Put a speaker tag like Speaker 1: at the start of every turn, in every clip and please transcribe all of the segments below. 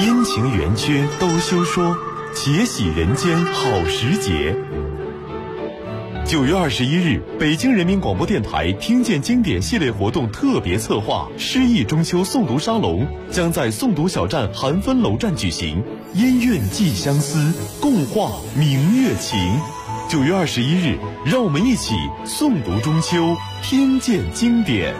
Speaker 1: 阴晴圆缺都休说，且喜人间好时节。9月21日，北京人民广播电台听见经典系列活动特别策划诗意中秋诵读沙龙将在诵读小站韩芬楼站举行，音韵寄相思，共话明月情。9月21日，让我们一起诵读中秋，听见经典。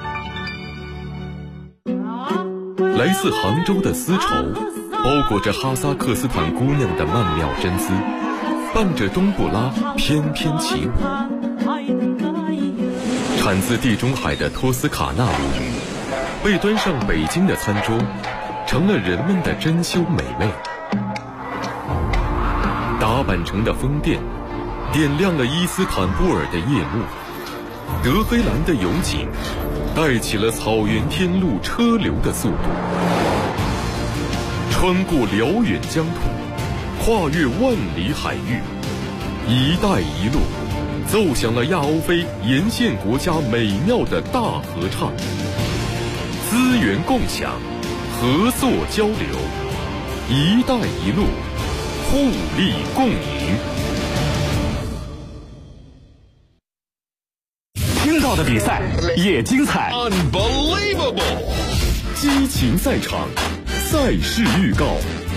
Speaker 1: 来自杭州的丝绸，包裹着哈萨克斯坦姑娘的曼妙真姿，伴着冬不拉翩翩起舞。产自地中海的托斯卡纳鲈鱼，被端上北京的餐桌，成了人们的珍馐美味。打扮成的风电，点亮了伊斯坦布尔的夜幕。德黑兰的油井，带起了草原天路车流的速度。穿过辽远疆土，跨越万里海域，一带一路奏响了亚欧非沿线国家美妙的大合唱。资源共享，合作交流，一带一路，互利共赢。听到的比赛也精彩
Speaker 2: Unbelievable，
Speaker 1: 激情赛场，赛事预告。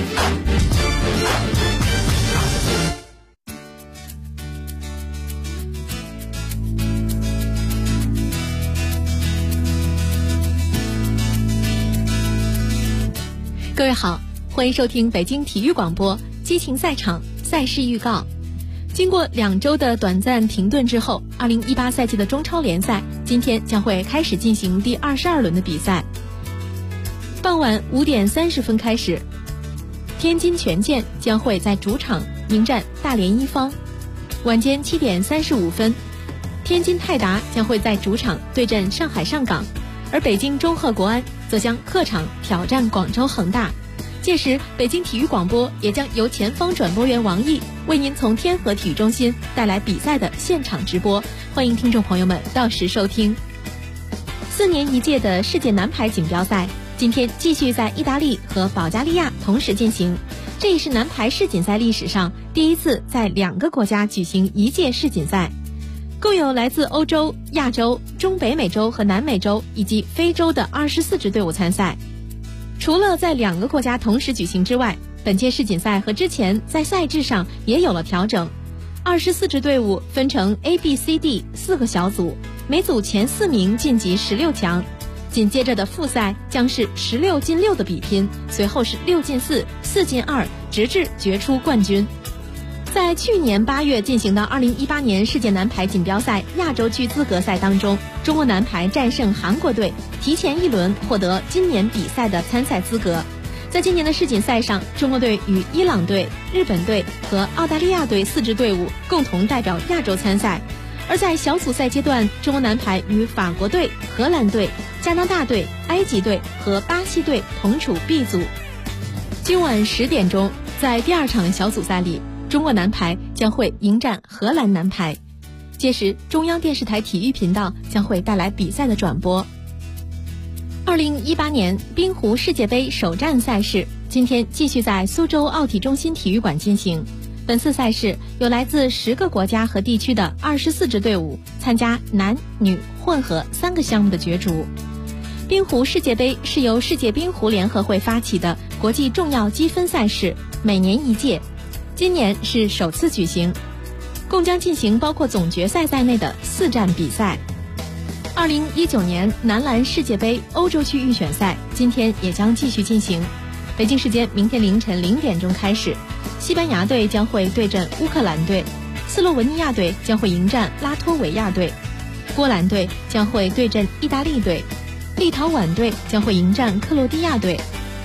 Speaker 3: 各位好，欢迎收听北京体育广播激情赛场赛事预告。经过2周的短暂停顿之后，2018赛季的中超联赛今天将会开始进行第22轮的比赛。傍晚5点30分开始，天津权健将会在主场迎战大连一方。晚间7点35分，天津泰达将会在主场对阵上海上港，而北京中赫国安则将客场挑战广州恒大。届时，北京体育广播也将由前方转播员王毅为您从天河体育中心带来比赛的现场直播，欢迎听众朋友们到时收听。4年一届的世界男排锦标赛今天继续在意大利和保加利亚同时进行，这也是男排世锦赛历史上第一次在2个国家举行一届世锦赛。共有来自欧洲、亚洲、中北美洲和南美洲以及非洲的24支队伍参赛。除了在2个国家同时举行之外，本届世锦赛和之前在赛制上也有了调整。24支队伍分成 A、B、C、D 4个小组，每组前4名晋级16强。紧接着的复赛将是16进6的比拼，随后是6进4、4进2，直至决出冠军。在去年8月进行的2018年世界男排锦标赛亚洲区资格赛当中，中国男排战胜韩国队，提前1轮获得今年比赛的参赛资格。在今年的世锦赛上，中国队与伊朗队、日本队和澳大利亚队4支队伍共同代表亚洲参赛。而在小组赛阶段，中国男排与法国队、荷兰队、加拿大队、埃及队和巴西队同处 B 组。今晚10点钟，在第2场小组赛里，中国男排将会迎战荷兰男排。届时，中央电视台体育频道将会带来比赛的转播。2018年滨湖世界杯首站赛事今天继续在苏州奥体中心体育馆进行。本次赛事有来自10个国家和地区的24支队伍参加男女混合3个项目的角逐。滨湖世界杯是由世界冰壶联合会发起的国际重要积分赛事，每年一届，今年是首次举行，共将进行包括总决赛在内的4站比赛。2019年男篮世界杯欧洲区预选赛今天也将继续进行。北京时间明天凌晨0点钟开始，西班牙队将会对阵乌克兰队，斯洛文尼亚队将会迎战拉脱维亚队，波兰队将会对阵意大利队，立陶宛队将会迎战克罗地亚队。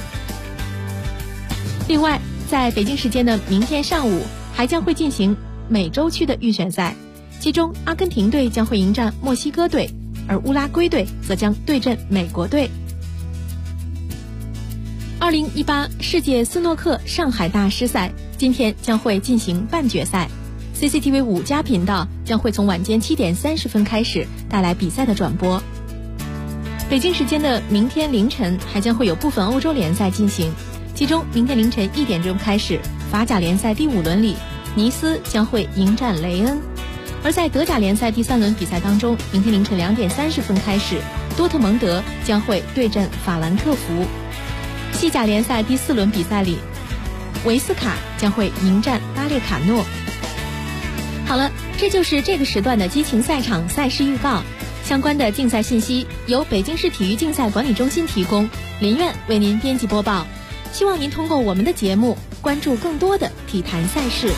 Speaker 3: 另外，在北京时间的明天上午还将会进行美洲区的预选赛，其中阿根廷队将会迎战墨西哥队，而乌拉圭队则将对阵美国队。2018世界斯诺克上海大师赛今天将会进行半决赛， CCTV 5+频道将会从晚间7点30分开始带来比赛的转播。北京时间的明天凌晨还将会有部分欧洲联赛进行， 其中明天凌晨1点钟开始，法甲联赛第5轮里，尼斯将会迎战雷恩。而在德甲联赛第3轮比赛当中，明天凌晨2点30分开始，多特蒙德将会对阵法兰克福。西甲联赛第4轮比赛里，维斯卡将会迎战巴列卡诺。好了，这就是这个时段的激情赛场赛事预告。相关的竞赛信息由北京市体育竞赛管理中心提供，林苑为您编辑播报。希望您通过我们的节目关注更多的体坛赛事。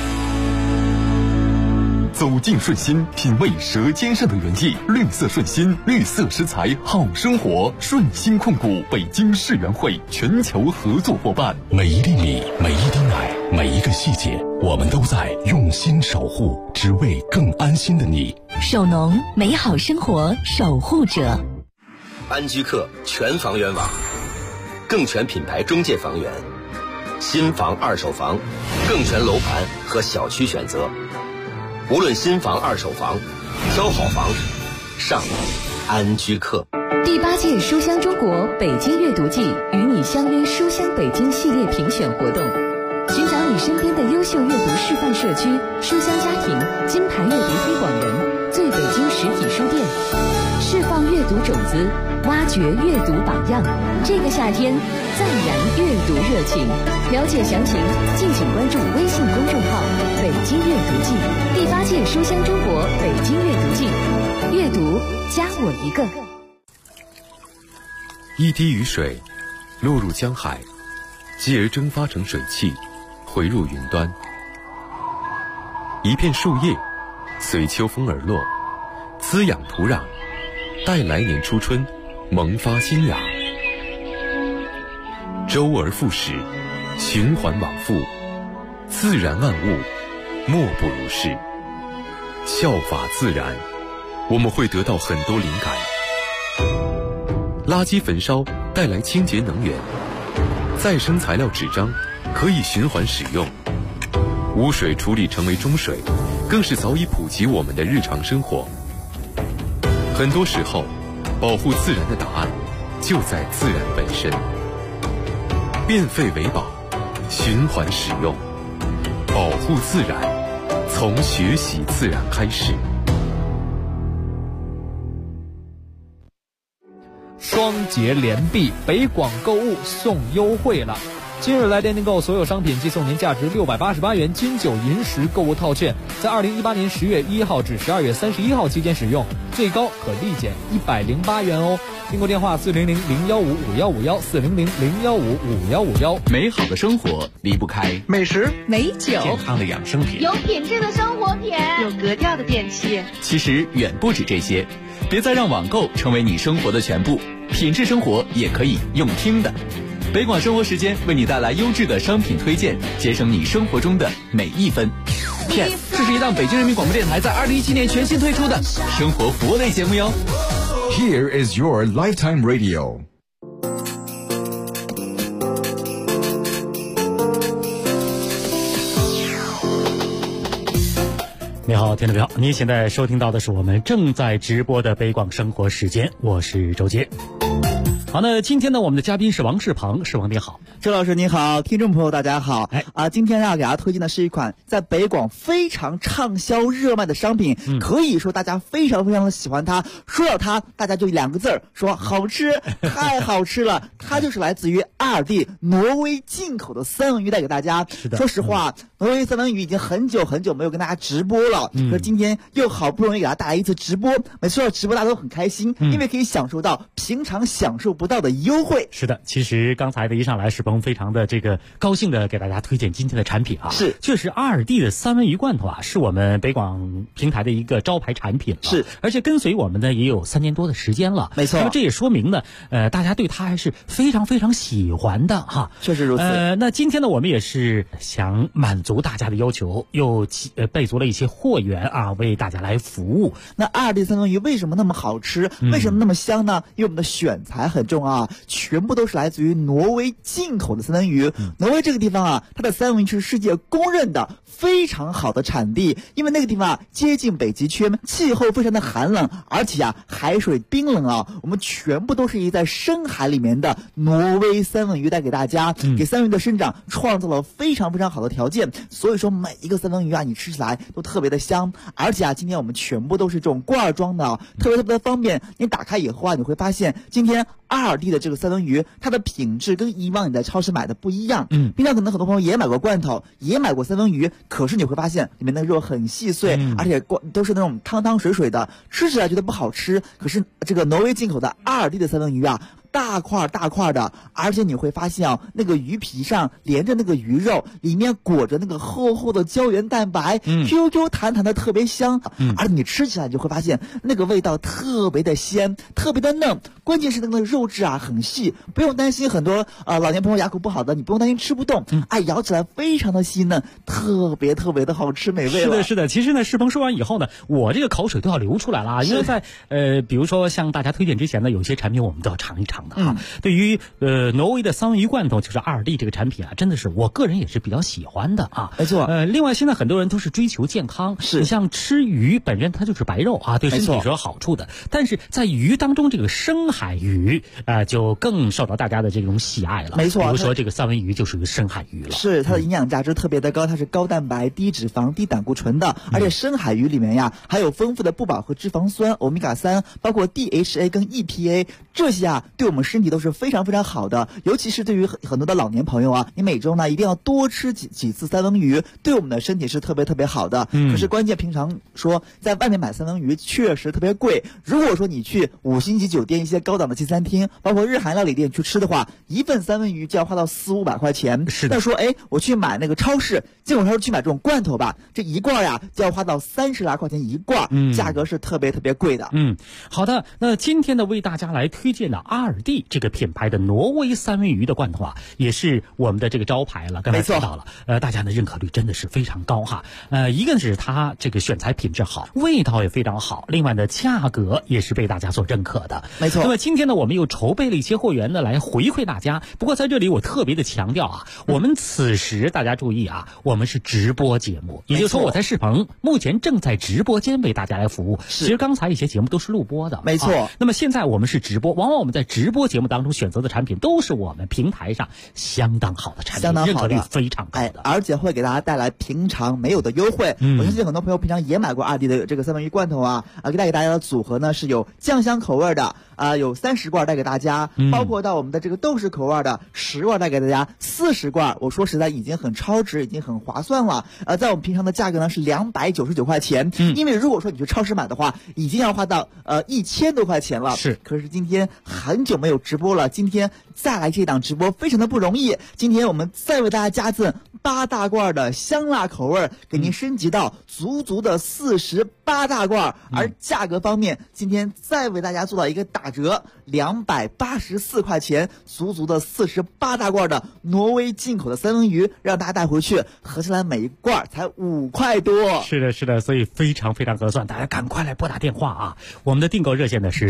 Speaker 1: 走进顺心，品味舌尖上的原意。绿色顺心，绿色食材好生活。顺心控股北京世园会全球合作伙伴。
Speaker 2: 每一粒米，每一滴奶，每一个细节，我们都在用心守护，只为更安心的你。
Speaker 4: 首农，美好生活守护者。
Speaker 5: 安居客全房源网，更全品牌中介房源，新房二手房，更全楼盘和小区选择。无论新房二手房，挑好房上安居客。
Speaker 4: 第8届书香中国北京阅读季与你相约书香北京系列评选活动，寻找你身边的优秀阅读示范社区、书香家庭、金牌阅读推广人、最北京实体书店，释放阅读种子，挖掘阅读榜样。这个夏天暂燃阅读热情，了解详情敬请关注微信公众号北京阅读季。第8届书香中国北京阅读季，阅读加我一个。
Speaker 1: 一滴雨水落入江海，继而蒸发成水汽，回入云端。一片树叶随秋风而落，滋养土壤，待来年初春萌发新芽。周而复始，循环往复，自然万物莫不如是。效法自然，我们会得到很多灵感。垃圾焚烧带来清洁能源，再生材料纸张可以循环使用，污水处理成为中水，更是早已普及我们的日常生活。很多时候，保护自然的答案就在自然本身。变废为宝，循环使用，保护自然，从学习自然开始。
Speaker 6: 双节连币，北广购物送优惠了。今日来电订购所有商品，即送您价值688元金九银十购物套券，在2018年10月1号至12月31号期间使用，最高可立减108元哦。订购电话400-015-5151 400-015-5151。
Speaker 7: 美好的生活离不开
Speaker 8: 美食、
Speaker 4: 美酒、
Speaker 7: 健康的养生品、
Speaker 9: 有品质的生活品、
Speaker 10: 有格调的电器。
Speaker 7: 其实远不止这些，别再让网购成为你生活的全部，品质生活也可以用听的。北广生活时间为你带来优质的商品推荐，节省你生活中的每一分。Yes， 这是一档北京人民广播电台在2017年全新推出的生活服务类节目哟。
Speaker 11: Here is your lifetime radio。
Speaker 12: 你好，听众朋友，您现在收听到的是我们正在直播的北广生活时间，我是周杰。好，那今天呢，我们的嘉宾是王世鹏，世鹏你好。
Speaker 8: 周老师你好，听众朋友大家好。今天要给大家推荐的是一款在北广非常畅销热卖的商品，可以说大家非常非常的喜欢它。说到它，大家就2个字儿，说好吃，太好吃了。它就是来自于阿尔蒂挪威进口的三文鱼，带给大家。
Speaker 12: 是的，
Speaker 8: 说实话，挪威三文鱼已经很久很久没有跟大家直播了，可是今天又好不容易给大家带来一次直播。每次到直播大家都很开心，因为可以享受到平常享受不到的优惠。
Speaker 12: 是的，其实刚才的一上来，世鹏非常的高兴的给大家推荐今天的产品啊。
Speaker 8: 是，
Speaker 12: 确实阿尔蒂的三文鱼罐头啊，是我们北广平台的一个招牌产品了。
Speaker 8: 是，
Speaker 12: 而且跟随我们呢也有3年多的时间了。
Speaker 8: 没错，
Speaker 12: 那么这也说明呢，大家对它还是非常非常喜欢的哈。
Speaker 8: 确实如此。
Speaker 12: 那今天呢，我们也是想满足大家的要求，又备足了一些货源啊，为大家来服务。
Speaker 8: 那2D 三文鱼为什么那么好吃？为什么那么香呢？因为我们的选材很重要，全部都是来自于挪威进口的三文鱼。挪威这个地方啊，它的三文鱼是世界公认的非常好的产地，因为那个地方啊接近北极圈，气候非常的寒冷，而且啊海水冰冷啊，我们全部都是在深海里面的挪威三文鱼带给大家，给三文鱼的生长创造了非常非常好的条件。所以说每一个三文鱼啊，你吃起来都特别的香，而且啊今天我们全部都是这种罐装的，特别特别的方便。你打开以后啊，你会发现今天2D 的这个三文鱼，它的品质跟以往你在超市买的不一样。平常可能很多朋友也买过罐头，也买过三文鱼，可是你会发现里面的肉很细碎，而且都是那种汤汤水水的，吃起来觉得不好吃。可是这个挪威进口的2D 的三文鱼啊，大块大块的，而且你会发现啊，那个鱼皮上连着那个鱼肉，里面裹着那个厚厚的胶原蛋白，QQ 弹弹的特别香，而你吃起来就会发现那个味道特别的鲜，特别的嫩，关键是那个肉质啊很细，不用担心很多老年朋友牙口不好的，你不用担心吃不动，咬起来非常的细嫩，特别特别的好吃美味了。
Speaker 12: 是的，是的。其实呢，世鹏说完以后呢，我这个口水都要流出来了啊，因为在比如说向大家推荐之前呢，有些产品我们都要尝一尝。对于挪威的三文鱼罐头，就是 2D 这个产品啊，真的是我个人也是比较喜欢的啊。
Speaker 8: 没错。
Speaker 12: 另外现在很多人都是追求健康，你像吃鱼本身它就是白肉啊，对身体是有好处的。但是在鱼当中，这个深海鱼就更受到大家的这种喜爱了。
Speaker 8: 没错。
Speaker 12: 比如说这个三文鱼就属于深海鱼了。
Speaker 8: 是，它的营养价值特别的高，它是高蛋白、低脂肪、低胆固醇的，而且深海鱼里面呀还有丰富的不饱和脂肪酸欧米伽3，包括 DHA 跟 EPA， 这些啊对我们身体都是非常非常好的，尤其是对于很多的老年朋友啊，你每周呢一定要多吃几次三文鱼，对我们的身体是特别特别好的。可是关键平常说在外面买三文鱼确实特别贵，如果说你去5星级酒店一些高档的西餐厅，包括日韩料理店去吃的话，一份三文鱼就要花到400-500块钱。
Speaker 12: 是的。
Speaker 8: 那说我去买那个超市，进口超市去买这种罐头吧，这一罐呀就要花到30来块钱一罐，价格是特别特别贵的。
Speaker 12: 好的，那今天呢为大家来推荐的2D这个品牌的挪威三文鱼的罐头啊，也是我们的这个招牌了。刚才提到了，大家的认可率真的是非常高哈。一个是它这个选材品质好，味道也非常好，另外呢价格也是被大家所认可的。
Speaker 8: 没错。
Speaker 12: 那么今天呢我们又筹备了一些货源呢来回馈大家。不过在这里我特别的强调啊，我们此时大家注意啊，我们是直播节目，也就是说我在世鹏目前正在直播间为大家来服务。其实刚才一些节目都是录播的。
Speaker 8: 没错。
Speaker 12: 那么现在我们是直播，往往我们在直播节目当中选择的产品都是我们平台上相当好的产品，认可率非常高的，
Speaker 8: 而且会给大家带来平常没有的优惠。我相信很多朋友平常也买过2D的这个三文鱼罐头啊，带给大家的组合呢是有酱香口味的有30罐带给大家，包括到我们的这个豆豉口味的10罐带给大家，40罐我说实在已经很超值，已经很划算了。在我们平常的价格呢是299块钱，因为如果说你去超市买的话，已经要花到1000多块钱了。
Speaker 12: 是。
Speaker 8: 可是今天很久没有直播了，今天再来这档直播非常的不容易。今天我们再为大家加赠8大罐的香辣口味，给您升级到足的48大罐。而价格方面，今天再为大家做到一个打折，284块钱，足的48大罐的挪威进口的三文鱼，让大家带回去，合起来每一罐才5块多。
Speaker 12: 是的，是的，所以非常非常合算，大家赶快来拨打电话啊！我们的订购热线呢是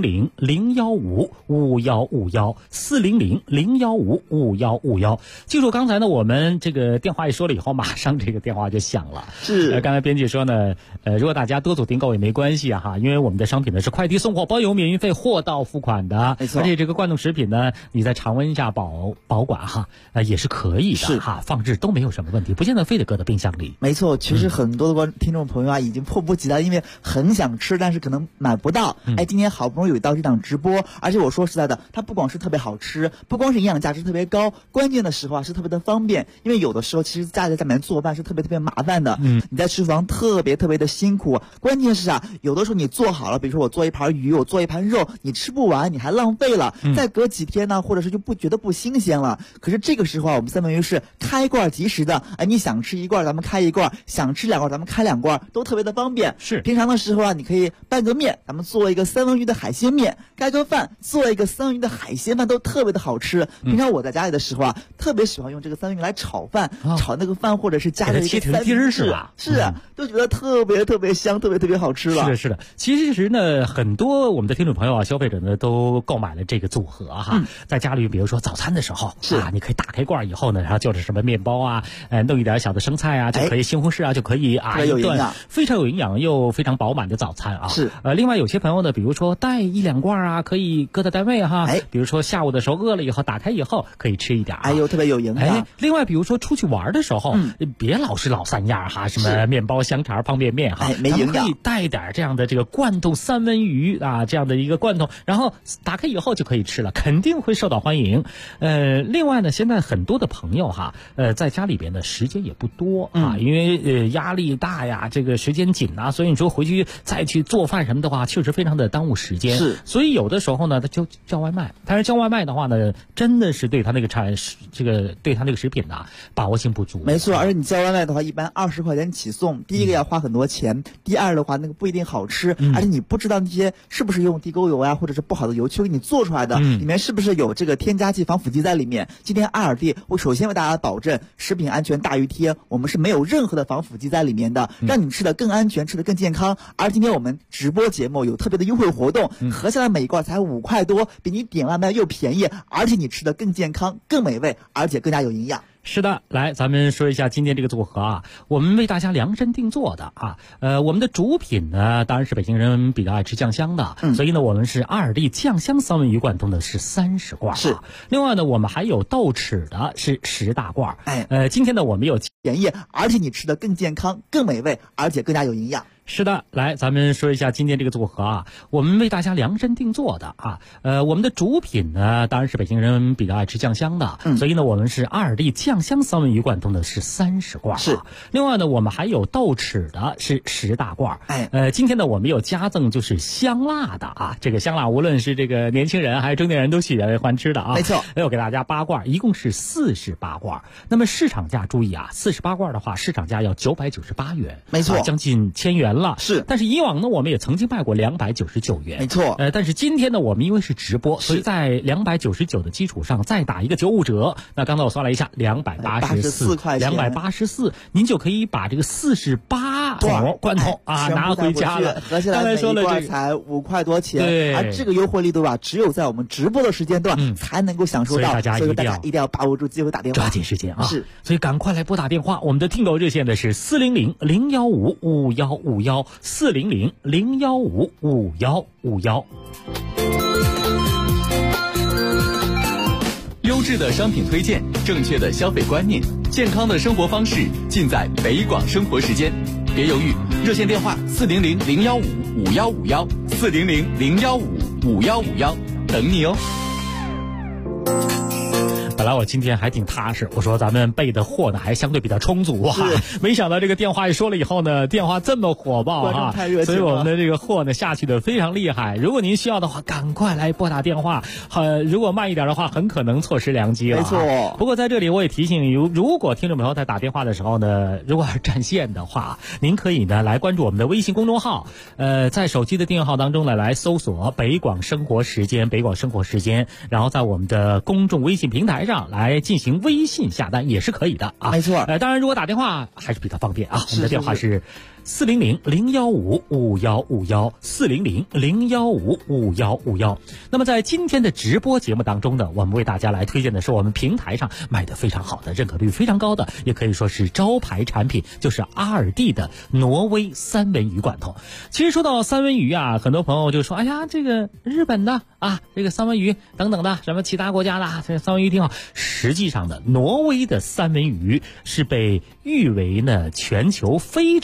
Speaker 12: 400-015-5151，400-015-5151。记住刚才呢我们这个电话一说了以后，马上这个电话就响了。
Speaker 8: 是。
Speaker 12: 刚才编辑说呢，如果大家多组订购也没关系啊哈，因为我们的商品呢是快递送货包邮免运费，货到付款的。
Speaker 8: 没错。
Speaker 12: 而且这个罐头食品呢，你在常温下保管哈，也是可以的哈，放置都没有什么问题，不见得非得搁到冰箱里。
Speaker 8: 没错，其实很多的听众朋友啊，已经迫不及待，因为很想吃，但是可能买不到。今天好不容易有到这档直播，而且我说实在的，它不光是特别好吃，不光是营养价值特别高，关键的时候啊是特别的方便。因为有的时候其实家里在里面做饭是特别特别麻烦的，你在厨房特别特别的辛苦， 苦。关键是有的时候你做好了，比如说我做一盘鱼，我做一盘肉，你吃不完，你还浪费了，再隔几天呢，或者是就不觉得不新鲜了。可是这个时候我们三文鱼是开罐即食的，你想吃一罐咱们开一罐，想吃2罐咱们开2罐，都特别的方便。
Speaker 12: 是
Speaker 8: 平常的时候你可以拌个面，咱们做一个三文鱼的海鲜面，盖个饭，做一个三文鱼的海鲜饭，都特别的好吃。平常我在家里的时候特别喜欢用这个三文鱼来炒饭，炒那个饭，或者是加一个三文鱼
Speaker 12: 是吧？
Speaker 8: 是都觉得特别特别香，特别特别好吃了。
Speaker 12: 是的，是的。其实呢，很多我们的听众朋友消费者呢都购买了这个组合在家里比如说早餐的时候你可以打开罐以后呢，然后就是什么面包弄一点小的生菜就可以，西红柿就可以一顿非常有营养又非常饱满的早餐
Speaker 8: 是
Speaker 12: 另外有些朋友呢，比如说带1-2罐可以搁在单位比如说下午的时候饿了以后打开以后可以吃一点
Speaker 8: 特别有营养。
Speaker 12: 另外比如说出去玩的时候别老是老三样什么面包、香肠、方便面
Speaker 8: 没营养，
Speaker 12: 咱们可以带点这样的这个罐头三文鱼这样的一个罐头，然后打开以后就可以吃了，肯定会受到欢迎。另外呢，现在很多的朋友在家里边的时间也不多因为压力大呀，这个时间紧所以你说回去再去做饭什么的话，确实非常的耽误时间。
Speaker 8: 是，
Speaker 12: 所以有的时候呢，他就叫外卖。但是叫外卖的话呢，真的是对他那个对他那个食品把握性不足。
Speaker 8: 没错，而且你叫外卖的话，一般20块钱起送，第一个要花很多钱，第二的话那个不一定好吃，而且你不知道那些是不是用地沟油或者是不好的油去给你做出来的，里面是不是有这个添加剂、防腐剂在里面。今天阿尔蒂我首先为大家保证食品安全大于天，我们是没有任何的防腐剂在里面的，让你吃的更安全，吃的更健康。而今天我们直播节目有特别的优惠活动，合下来每一罐才5块多，比你点外卖又便宜，而且你吃的更健康、更美味，而且更加有营养。
Speaker 12: 是的，来，咱们说一下今天这个组合我们为大家量身定做的我们的主品呢，当然是北京人比较爱吃酱香的，所以呢，我们是阿尔蒂酱香三文鱼罐头的是30罐
Speaker 8: 是。
Speaker 12: 另外呢，我们还有豆豉的是10大罐今天呢，我们有
Speaker 8: 便宜，而且你吃的更健康、更美味，而且更加有营养。
Speaker 12: 是的，来，咱们说一下今天这个组合我们为大家量身定做的我们的主品呢，当然是北京人比较爱吃酱香的，所以呢，我们是阿尔蒂酱香三文鱼罐头的是30罐
Speaker 8: 是。
Speaker 12: 另外呢，我们还有豆豉的是10大罐今天呢，我们有加赠就是香辣的这个香辣无论是这个年轻人还是中年人都喜欢吃的
Speaker 8: 没错，
Speaker 12: 又给大家8罐，一共是48罐。那么市场价注意48罐的话，市场价要998元，
Speaker 8: 没错，
Speaker 12: 将近1000元了。
Speaker 8: 是，
Speaker 12: 但是以往呢，我们也曾经卖过299元，
Speaker 8: 没错。
Speaker 12: 但是今天呢，我们因为是直播，所以在299的基础上再打一个95折。那刚才我算了一下，284
Speaker 8: 块钱
Speaker 12: ，284，您就可以把这个48桶罐头拿回家了。
Speaker 8: 合起来每一罐才5块多钱，
Speaker 12: 对。
Speaker 8: 而这个优惠力度只有在我们直播的时间段才能够享受到，所以大家一定要把握住机会打电话，
Speaker 12: 抓紧时间
Speaker 8: 是，
Speaker 12: 所以赶快来拨打电话。我们的听友热线的是400-015-5151，400-015-5151。
Speaker 7: 优质的商品推荐，正确的消费观念，健康的生活方式，尽在北广生活时间。别犹豫，热线电话400-015-5151，400-015-5151，等你哦。
Speaker 12: 本来我今天还挺踏实，我说咱们备的货呢还相对比较充足没想到这个电话一说了以后呢，电话这么火爆所以我们的这个货呢下去的非常厉害。如果您需要的话，赶快来拨打电话。如果慢一点的话，很可能错失良机了。
Speaker 8: 没错。
Speaker 12: 不过在这里我也提醒，如果听众朋友在打电话的时候呢，如果是占线的话，您可以呢来关注我们的微信公众号，在手机的订阅号当中呢来搜索北广生活时间，北广生活时间，然后在我们的公众微信平台上来进行微信下单也是可以的
Speaker 8: 没错。
Speaker 12: 当然如果打电话还是比较方便我们的电话是400-015-5151，400-015-5151。那么在今天的直播节目当中呢，我们为大家来推荐的是我们平台上卖的非常好的、认可率非常高的，也可以说是招牌产品，就是阿尔蒂的挪威三文鱼罐头。其实说到三文鱼很多朋友就说，哎呀，这个日本的这个三文鱼等等的，什么其他国家的这个三文鱼挺好。实际上呢，挪威的三文鱼是被誉为呢全球非常好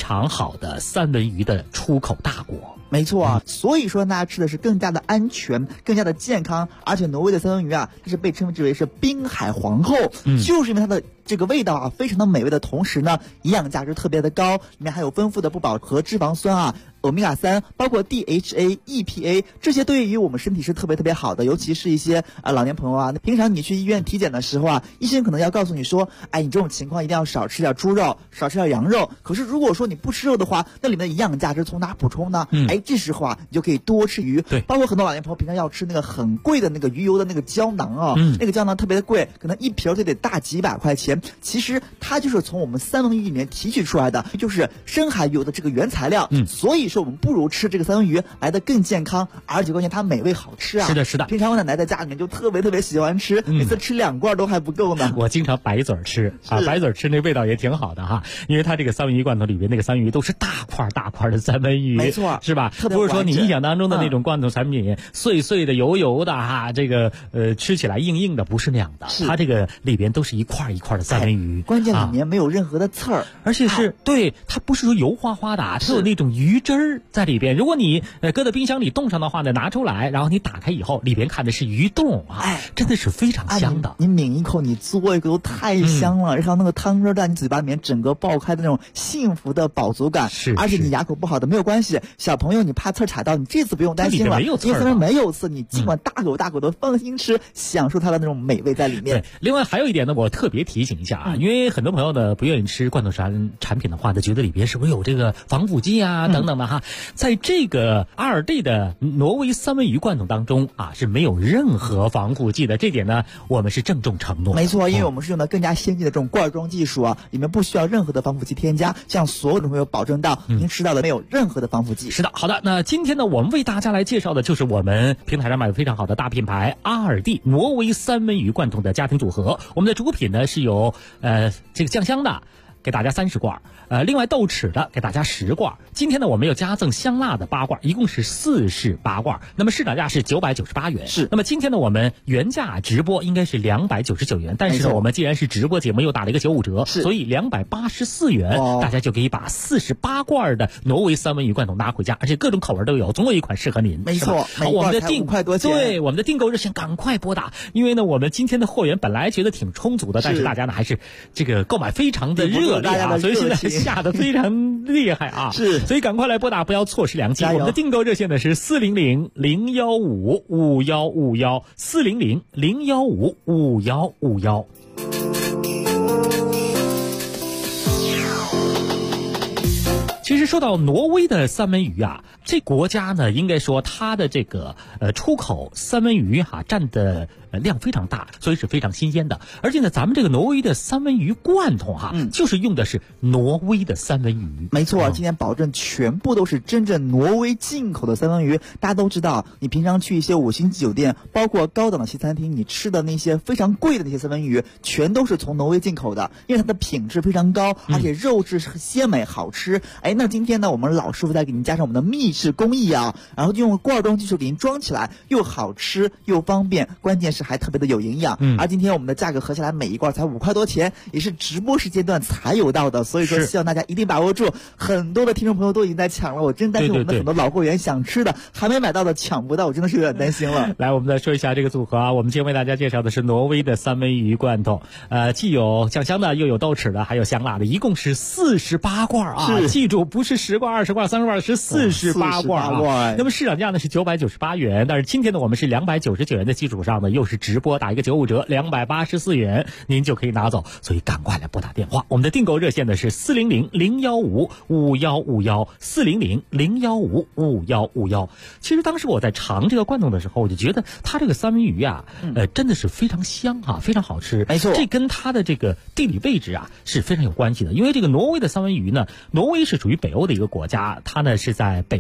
Speaker 12: 好的三文鱼的出口大国。
Speaker 8: 没错啊，所以说大家吃的是更加的安全，更加的健康，而且挪威的三文鱼啊，它是被称之为是滨海皇后，就是因为它的这个味道啊非常的美味的同时呢，营养价值特别的高，里面还有丰富的不饱和脂肪酸啊。欧米伽3，包括 DHA、EPA， 这些对于我们身体是特别好的，尤其是一些老年朋友啊，平常你去医院体检的时候啊，医生可能要告诉你说，哎，你这种情况一定要少吃点猪肉，少吃点羊肉。可是如果说你不吃肉的话，那里面的营养价值从哪补充呢？这时候啊，你就可以多吃鱼。
Speaker 12: 对，
Speaker 8: 包括很多老年朋友平常要吃那个很贵的那个鱼油的那个胶囊啊，那个胶囊特别的贵，可能一瓶就得大几百块钱。其实它就是从我们三文鱼里面提取出来的，就是深海鱼油的这个原材料。所以说我们不如吃这个三文鱼来的更健康，而且关键它美味好吃啊。
Speaker 12: 是的。
Speaker 8: 平常我奶奶在家里面就特别喜欢吃，每次吃2罐都还不够呢。
Speaker 12: 我经常白嘴吃啊，白嘴吃那味道也挺好的哈，因为它这个三文鱼罐头里边那个三文鱼都是大块的三文鱼，
Speaker 8: 没错，
Speaker 12: 是吧？不是说你印象当中的那种罐头产品，碎碎的、油的哈，这个吃起来硬的，不是那样的。它这个里边都是一块的三文鱼，
Speaker 8: 关键里面没有任何的刺儿，
Speaker 12: 而且是对它不是说油花花的，它有那种鱼汁儿在里边。如果你搁在冰箱里冻上的话呢，拿出来，然后你打开以后，里边看的是鱼冻啊，真的是非常香的。
Speaker 8: 你抿一口，你嘬一口，都太香了，然后那个汤汁在你嘴巴里面整个爆开的那种幸福的饱足感。而且你牙口不好的没有关系，小朋友你怕刺踩到，你这次不用担心了，因为三文鱼没有刺，你尽管大口的放心吃，享受它的那种美味在里面。
Speaker 12: 对，另外还有一点呢，我特别提醒一下啊，因为很多朋友呢不愿意吃罐头产品的话呢，觉得里边是不是有这个防腐剂啊等等的哈，在这个ALDI的挪威三文鱼罐头当中啊是没有任何防腐剂的，这点呢我们是郑重承诺。
Speaker 8: 没错，因为我们是用的更加先进的这种罐装技术啊，里面不需要任何的防腐剂添加，向所有的朋友保证到您吃到的没有任何的防腐剂。
Speaker 12: 是的，好的，那今天呢我们为大家来介绍的就是我们平台上买的非常好的大品牌ALDI挪威三文鱼罐头的家庭组合。我们的主品呢是有这个酱香的，给大家30罐，另外豆豉的给大家10罐。今天呢，我们又加赠香辣的8罐，一共是48罐。那么市场价是998元。
Speaker 8: 是。
Speaker 12: 那么今天呢，我们原价直播应该是299元，但是呢，我们既然是直播节目，又打了一个95折，所以284元，大家就可以把48罐的挪威三文鱼罐头拿回家，而且各种口味都有，总有一款适合您。
Speaker 8: 没错，
Speaker 12: 好，我们的
Speaker 8: 5块多钱。
Speaker 12: 对，我们的订购热线赶快拨打，因为呢，我们今天的货源本来觉得挺充足的，但是大家呢还是这个购买非常的热烈啊，所以现在下的非常厉害啊，
Speaker 8: 是，
Speaker 12: 所以赶快来拨打，不要错失良机。我们的订购热线呢是400-015-5151，400-015-5151。其实说到挪威的三文鱼啊，这国家呢，应该说它的这个出口三文鱼占的量非常大，所以是非常新鲜的。而且呢，咱们这个挪威的三文鱼罐头就是用的是挪威的三文鱼。
Speaker 8: 没错，今天保证全部都是真正挪威进口的三文鱼。大家都知道，你平常去一些5星级酒店，包括高档的西餐厅，你吃的那些非常贵的那些三文鱼，全都是从挪威进口的，因为它的品质非常高，而且肉质鲜美好吃。那今天呢，我们老师傅再给您加上我们的秘制工艺啊，然后就用罐装技术给您装起来，又好吃又方便，关键是还特别的有营养。而今天我们的价格合起来每一罐才5块多钱，也是直播时间段才有到的，所以说希望大家一定把握住。很多的听众朋友都已经在抢了，我真担心我们的很多老会员想吃的还没买到的抢不到，我真的是有点担心了。
Speaker 12: 来，我们再说一下这个组合啊，我们今天为大家介绍的是挪威的三文鱼罐头，既有酱香的，又有豆豉的，还有香辣的，一共是48罐啊！记住，不是10罐、20罐、30罐，是48罐啊！那么市场价呢是998元，但是今天呢我们是299元的基础上呢，又是直播打一个95折，284元，您就可以拿走。所以赶快来拨打电话，我们的订购热线呢是400-015-5151，400-015-5151。其实当时我在尝这个罐头的时候，我就觉得它这个三文鱼啊，真的是非常香啊，非常好吃。
Speaker 8: 没错，
Speaker 12: 这跟它的这个地理位置啊是非常有关系的。因为这个挪威的三文鱼呢，挪威是属于北欧的一个国家，它呢是在北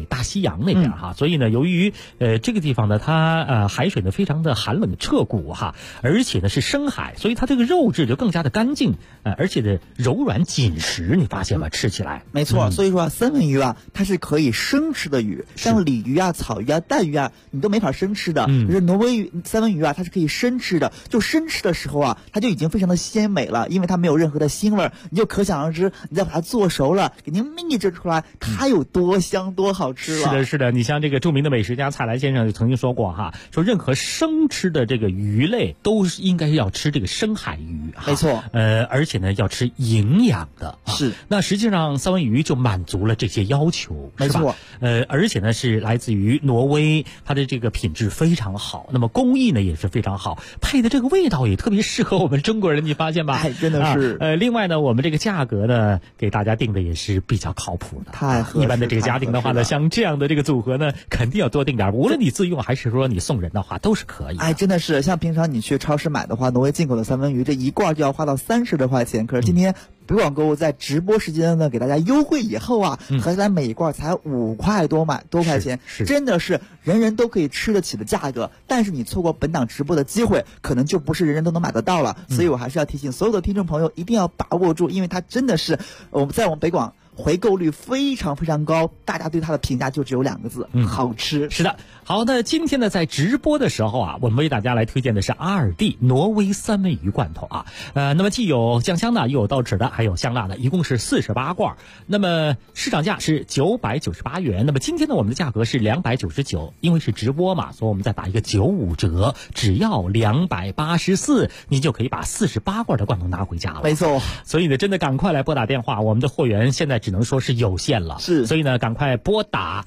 Speaker 12: 大西洋那边哈，所以呢，由于这个地方呢，它海水呢非常的寒冷彻骨哈，而且呢是深海，所以它这个肉质就更加的干净，而且的柔软紧实，你发现吗？吃起来
Speaker 8: 没错，所以说三文鱼啊，它是可以生吃的鱼，像鲤鱼啊、草鱼啊、带鱼啊，你都没法生吃的。可是挪威鱼、三文鱼啊，它是可以生吃的。就生吃的时候啊，它就已经非常的鲜美了，因为它没有任何的腥味，你就可想而知，你再把它做熟了，给您秘制出来，它有多香多好吃了。
Speaker 12: 是的，是的，你像这个著名的美食家蔡澜先生就曾经说过哈，说任何生吃的这个鱼类都是应该要吃这个深海鱼，
Speaker 8: 没错，
Speaker 12: 而且呢要吃营养的。
Speaker 8: 是，
Speaker 12: 那实际上三文鱼就满足了这些要求，
Speaker 8: 没错。
Speaker 12: 而且呢是来自于挪威，它的这个品质非常好，那么工艺呢也是非常好，配的这个味道也特别适合我们中国人，你发现吧？
Speaker 8: 哎，真的是。
Speaker 12: 另外呢，我们这个价格呢给大家定的也是比较靠谱的，
Speaker 8: 太合适。
Speaker 12: 一般的这个家庭的话呢，像这样的这个组合呢，肯定要多定点，无论你自用还是说你送人的话，都是可以的。
Speaker 8: 哎，真的是，像平常你去超市买的话，挪威进口的三文鱼这一罐就要花到30多块钱，可是今天北广购物在直播时间呢给大家优惠以后啊，合起来每一罐才5块多块钱，真的是人人都可以吃得起的价格。但是你错过本档直播的机会，可能就不是人人都能买得到了。所以我还是要提醒所有的听众朋友一定要把握住，因为它真的是我们北广回购率非常非常高，大家对它的评价就只有2个字，好吃。
Speaker 12: 是的，好的，今天呢在直播的时候啊，我们为大家来推荐的是阿尔蒂挪威三文鱼罐头啊，那么既有酱香的，又有豆豉的，还有香辣的，一共是48罐，那么市场价是998元，那么今天呢我们的价格是299，因为是直播嘛，所以我们再打一个95折，只要284，您就可以把48罐的罐头拿回家了。
Speaker 8: 没错，
Speaker 12: 所以呢真的赶快来拨打电话，我们的货源现在只能说是有限了，
Speaker 8: 是，
Speaker 12: 所以呢赶快拨打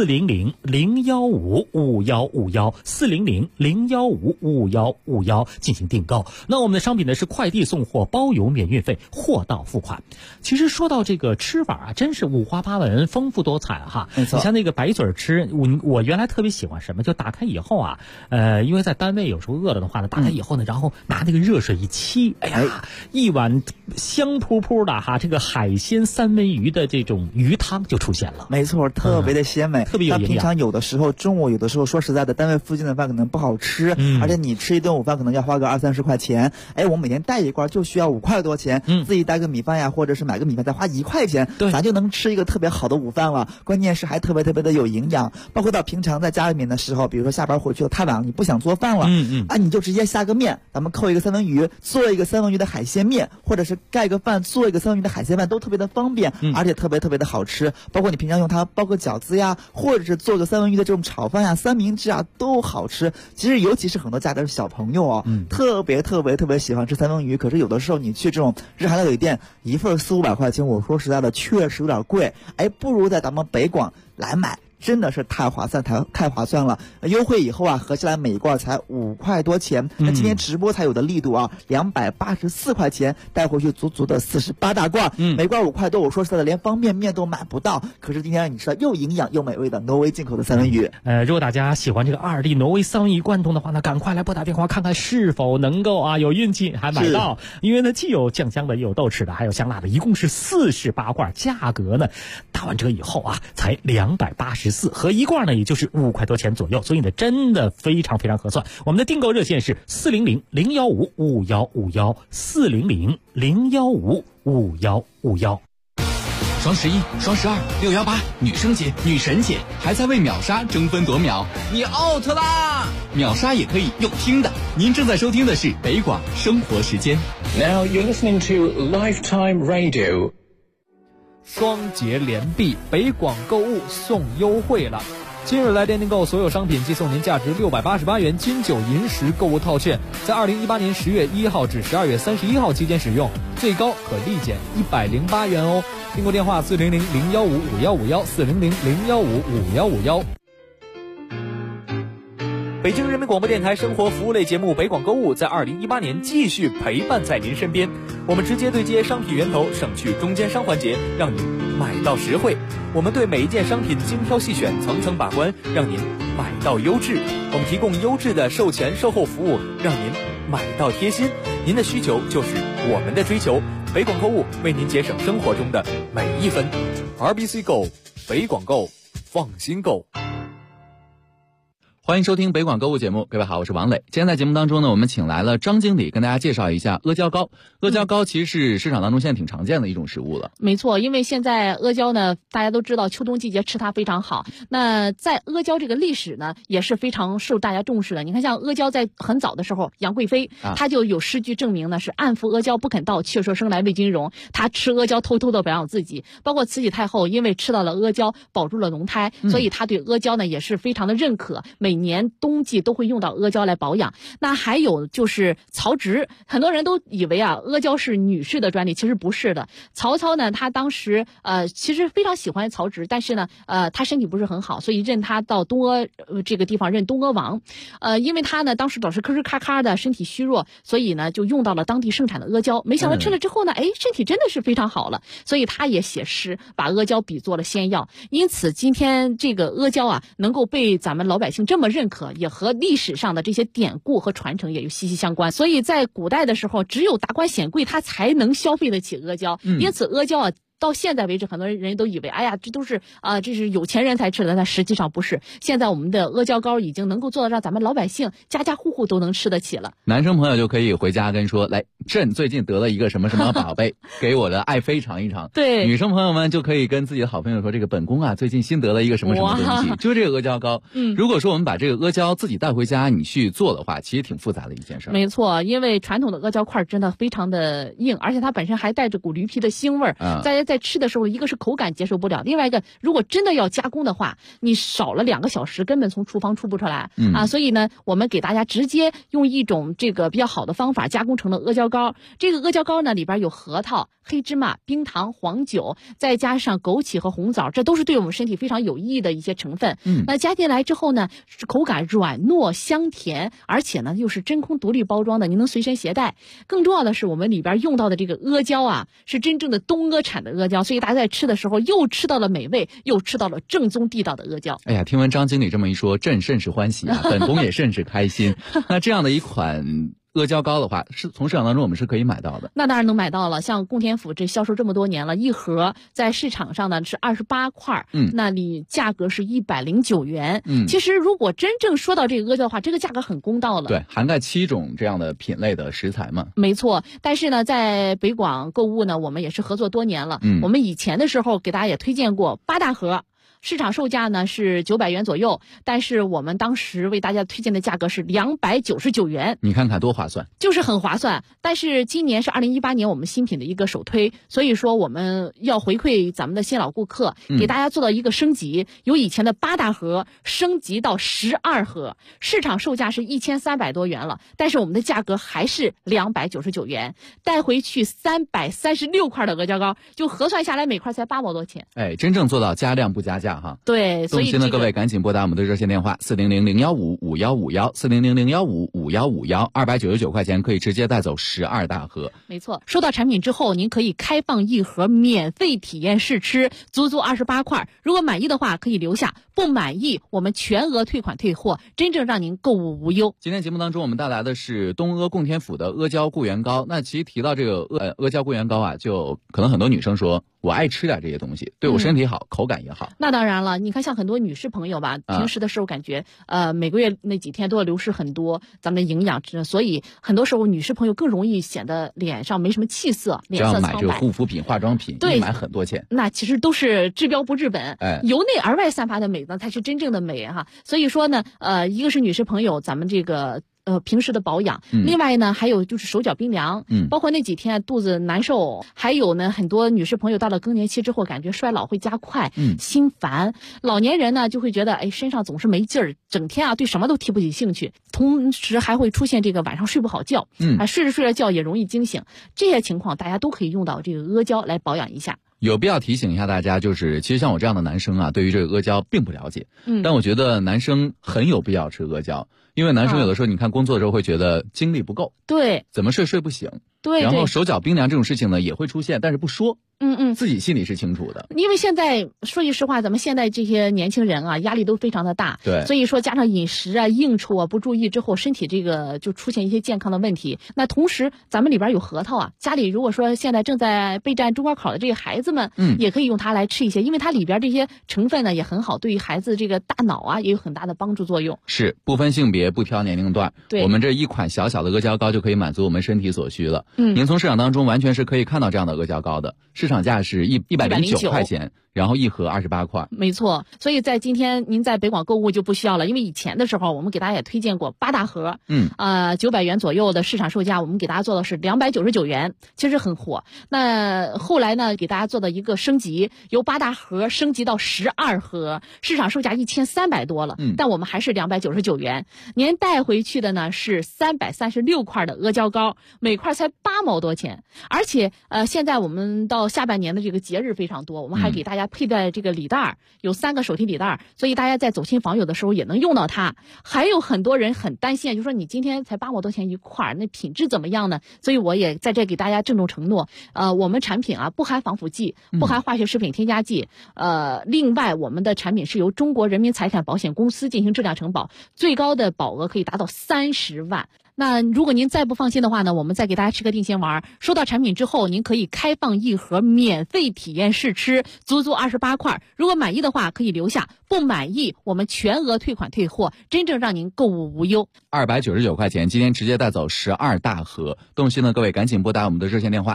Speaker 12: 400-015-5151，400-015-5151进行订购。那我们的商品呢是快递送货，包邮免运费，货到付款。其实说到这个吃法啊，真是五花八门，丰富多彩哈。
Speaker 8: 没错，
Speaker 12: 你像那个白嘴吃，我原来特别喜欢什么，就打开以后啊，因为在单位有时候饿了的话呢，打开以后呢，然后拿那个热水一沏，哎呀，一碗香扑扑的哈，这个海鲜三文鱼的这种鱼汤就出现了。
Speaker 8: 没错，特别的鲜美，
Speaker 12: 特别有营养。
Speaker 8: 平常有的时候中午，有的时候说实在的，单位附近的饭可能不好吃，而且你吃一顿午饭可能要花个20-30块钱。哎，我每天带一罐就需要5块多钱，自己带个米饭呀，或者是买个米饭再花1块钱，咱就能吃一个特别好的午饭了。关键是还特别特别的有营养。包括到平常在家里面的时候，比如说下班回去了太晚了，你不想做饭了，你就直接下个面，咱们扣一个三文鱼，做一个三文鱼的海鲜面，或者是盖个饭做一个三文鱼的海鲜饭，都特别的方便，而且特别特别的好吃。包括你平常用它包个饺子呀，或者是做个三文鱼的这种炒饭呀、三明治啊，都好吃。其实尤其是很多家的小朋友特别特别特别喜欢吃三文鱼。可是有的时候你去这种日韩料理店，一份400-500块钱，我说实在的确实有点贵，不如在咱们北广来买。真的是太划算，太划算了！优惠以后啊，合起来每一罐才5块多钱。那今天直播才有的力度啊，284块钱带回去足足的48大罐，每罐5块多。我说实在的，连方便面都买不到。可是今天让你吃到又营养又美味的挪威进口的三文鱼。
Speaker 12: 如果大家喜欢这个阿尔蒂挪威三文鱼罐头的话呢，赶快来拨打电话看看是否能够有运气还买到。因为呢，既有酱香的，也有豆豉的，还有香辣的，一共是48罐，价格呢打完折以后啊，才284。和一罐呢，也就是5块多钱左右，所以呢，真的非常非常合算。我们的订购热线是400-015-5151，400-015-5151。
Speaker 7: 双11、双12、618，女生节、女神节，还在为秒杀争分夺秒，你 out 啦！秒杀也可以用听的。您正在收听的是北广生活时间。
Speaker 9: Now you're listening to Lifetime Radio。
Speaker 6: 双节连币，北广购物送优惠了。今日来电订购所有商品，即送您价值688元金9银石购物套券，在2018年10月1号至12月31号期间使用，最高可立减108元哦。订购电话400-015-5151，400-015-5151。北京人民广播电台生活服务类节目北广购物在2018年继续陪伴在您身边，我们直接对接商品源头，省去中间商环节，让您买到实惠。我们对每一件商品精挑细选，层层把关，让您买到优质。我们提供优质的售前售后服务，让您买到贴心。您的需求就是我们的追求，北广购物为您节省生活中的每一分。RBC Go， 北广购
Speaker 10: 放心购。
Speaker 7: 欢迎收听北广购物节目，各位好，我是王磊。今天在节目当中呢，我们请来了张经理跟大家介绍一下阿胶糕。阿胶糕其实是市场当中现在挺常见的一种食物了。
Speaker 3: 没错，因为现在阿胶呢，大家都知道秋冬季节吃它非常好。那在阿胶这个历史呢，也是非常受大家重视的。你看，像阿胶在很早的时候，杨贵妃她就有诗句证明呢，是暗服阿胶不肯到，却说生来为君荣。她吃阿胶偷偷的保养自己。包括慈禧太后因为吃到了阿胶，保住了龙胎，所以她对阿胶呢也是非常的认可。每年冬季都会用到阿胶来保养。那还有就是曹植，很多人都以为阿胶是女士的专利，其实不是的。曹操呢，他当时其实非常喜欢曹植，但是呢他身体不是很好，所以任他到东阿这个地方任东阿王。因为他呢当时老是吭哧咔咔的，身体虚弱，所以呢就用到了当地盛产的阿胶。没想到吃了之后呢，身体真的是非常好了，所以他也写诗把阿胶比作了仙药。因此今天这个阿胶能够被咱们老百姓这么认可，也和历史上的这些典故和传承也有息息相关。所以在古代的时候，只有达官显贵他才能消费得起阿胶。因此阿胶到现在为止，很多人都以为这都是这是有钱人才吃的，但实际上不是。现在我们的阿胶糕已经能够做到让咱们老百姓家家户户都能吃得起了。
Speaker 7: 男生朋友就可以回家跟说，来，朕最近得了一个什么什么宝贝，给我的爱妃尝一尝。
Speaker 3: 对，
Speaker 7: 女生朋友们就可以跟自己的好朋友说，这个本宫最近新得了一个什么什么东西，就是这个阿胶糕。如果说我们把这个阿胶自己带回家，你去做的话，其实挺复杂的一件事。
Speaker 3: 没错，因为传统的阿胶块真的非常的硬，而且它本身还带着股驴皮的腥味儿。大家在吃的时候，一个是口感接受不了，另外一个如果真的要加工的话，你少了2个小时根本从厨房出不出来。所以呢，我们给大家直接用一种这个比较好的方法加工成了阿胶糕。这个阿胶糕呢，里边有核桃、黑芝麻、冰糖、黄酒，再加上枸杞和红枣，这都是对我们身体非常有益的一些成分。那加进来之后呢，是口感软糯香甜，而且呢又是真空独立包装的，您能随身携带。更重要的是，我们里边用到的这个阿胶是真正的东阿产的阿胶，所以大家在吃的时候又吃到了美味，又吃到了正宗地道的阿胶。
Speaker 7: 哎呀，听闻张经理这么一说，朕甚是欢喜本宫也甚是开心。那这样的一款阿胶糕的话，是从市场当中我们是可以买到的。
Speaker 3: 那当然能买到了，像供天府这销售这么多年了，一盒在市场上呢是28块，那里价格是109元。其实如果真正说到这个阿胶的话，这个价格很公道了。
Speaker 7: 对，涵盖7种这样的品类的食材嘛。
Speaker 3: 没错，但是呢，在北广购物呢，我们也是合作多年了。我们以前的时候给大家也推荐过8大盒。市场售价呢是900元左右，但是我们当时为大家推荐的价格是299元。
Speaker 7: 你看看多划算，
Speaker 3: 就是很划算。但是今年是2018年我们新品的一个首推，所以说我们要回馈咱们的新老顾客，给大家做到一个升级，由以前的8大盒升级到12盒，市场售价是1300多元了，但是我们的价格还是299元，带回去336块的阿胶糕，就核算下来每块才8毛多钱。
Speaker 7: 真正做到加量不加价。
Speaker 3: 对，所以
Speaker 7: 动心的各位赶紧拨打我们的热线电话400-015-5151 400-015-5151，299块钱可以直接带走12大盒。
Speaker 3: 没错，收到产品之后，您可以开放1盒免费体验试吃，足足28块。如果满意的话可以留下，不满意我们全额退款退货，真正让您购物无忧。
Speaker 7: 今天节目当中我们带来的是东阿供天府的阿胶固元糕。那其实提到这个阿胶固元糕就可能很多女生说，我爱吃点这些东西，对我身体好，口感也好。
Speaker 3: 那当然了，你看像很多女士朋友吧，平时的时候感觉每个月那几天都要流失很多咱们的营养，所以很多时候女士朋友更容易显得脸上没什么气色，脸色苍白。
Speaker 7: 只要买这个护肤品、化妆品，
Speaker 3: 对，
Speaker 7: 一买很多钱。
Speaker 3: 那其实都是治标不治本，由内而外散发的美呢才是真正的美哈。所以说呢，一个是女士朋友咱们这个平时的保养，另外呢还有就是手脚冰凉，包括那几天肚子难受，还有呢很多女士朋友到了更年期之后感觉衰老会加快，心烦，老年人呢就会觉得身上总是没劲儿，整天对什么都提不起兴趣，同时还会出现这个晚上睡不好觉，睡着睡着觉也容易惊醒，这些情况大家都可以用到这个阿胶来保养一下。
Speaker 7: 有必要提醒一下大家，就是其实像我这样的男生对于这个阿胶并不了解，但我觉得男生很有必要吃阿胶， 因为男生有的时候你看工作的时候会觉得精力不够，
Speaker 10: 对，
Speaker 7: 怎么睡不醒，
Speaker 10: 对，
Speaker 7: 然后手脚冰凉这种事情呢也会出现，但是不说。自己心里是清楚的。
Speaker 10: 因为现在说句实话，咱们现在这些年轻人啊，压力都非常的大，
Speaker 7: 对，
Speaker 10: 所以说加上饮食啊、应酬啊不注意之后，身体这个就出现一些健康的问题。那同时咱们里边有核桃啊，家里如果说现在正在备战中高考的这些孩子们，也可以用它来吃一些，因为它里边这些成分呢也很好，对于孩子这个大脑啊也有很大的帮助作用。
Speaker 7: 是不分性别不挑年龄段，
Speaker 10: 对，
Speaker 7: 我们这一款小小的阿胶糕就可以满足我们身体所需了。您从市场当中完全是可以看到这样的阿胶糕的，市场价是109块钱，然后一盒28块。
Speaker 10: 没错，所以在今天您在北广购物就不需要了，因为以前的时候我们给大家也推荐过8大盒，900元左右的市场售价，我们给大家做的是299元，其实很火。那后来呢给大家做的一个升级，由8大盒升级到12盒，市场售价1300多了，但我们还是299元。您带回去的呢是336块的阿胶糕，每块才8毛多钱。而且现在我们到下半年的这个节日非常多，我们还给大家佩戴这个礼袋，有3个手提礼袋，所以大家在走亲访友的时候也能用到它。还有很多人很担心，就说你今天才8毛多钱一块，那品质怎么样呢？所以我也在这给大家郑重承诺，我们产品啊不含防腐剂，不含化学食品添加剂，另外我们的产品是由中国人民财产保险公司进行质量承保，最高的保额可以达到30万。那如果您再不放心的话呢，我们再给大家吃个定心丸，收到产品之后您可以开放一盒免费体验试吃，足28块，如果满意的话可以留下，不满意我们全额退款退货，真正让您购物无忧。
Speaker 7: 299块钱，今天直接带走12大盒。动心的各位赶紧拨打我们的热线电话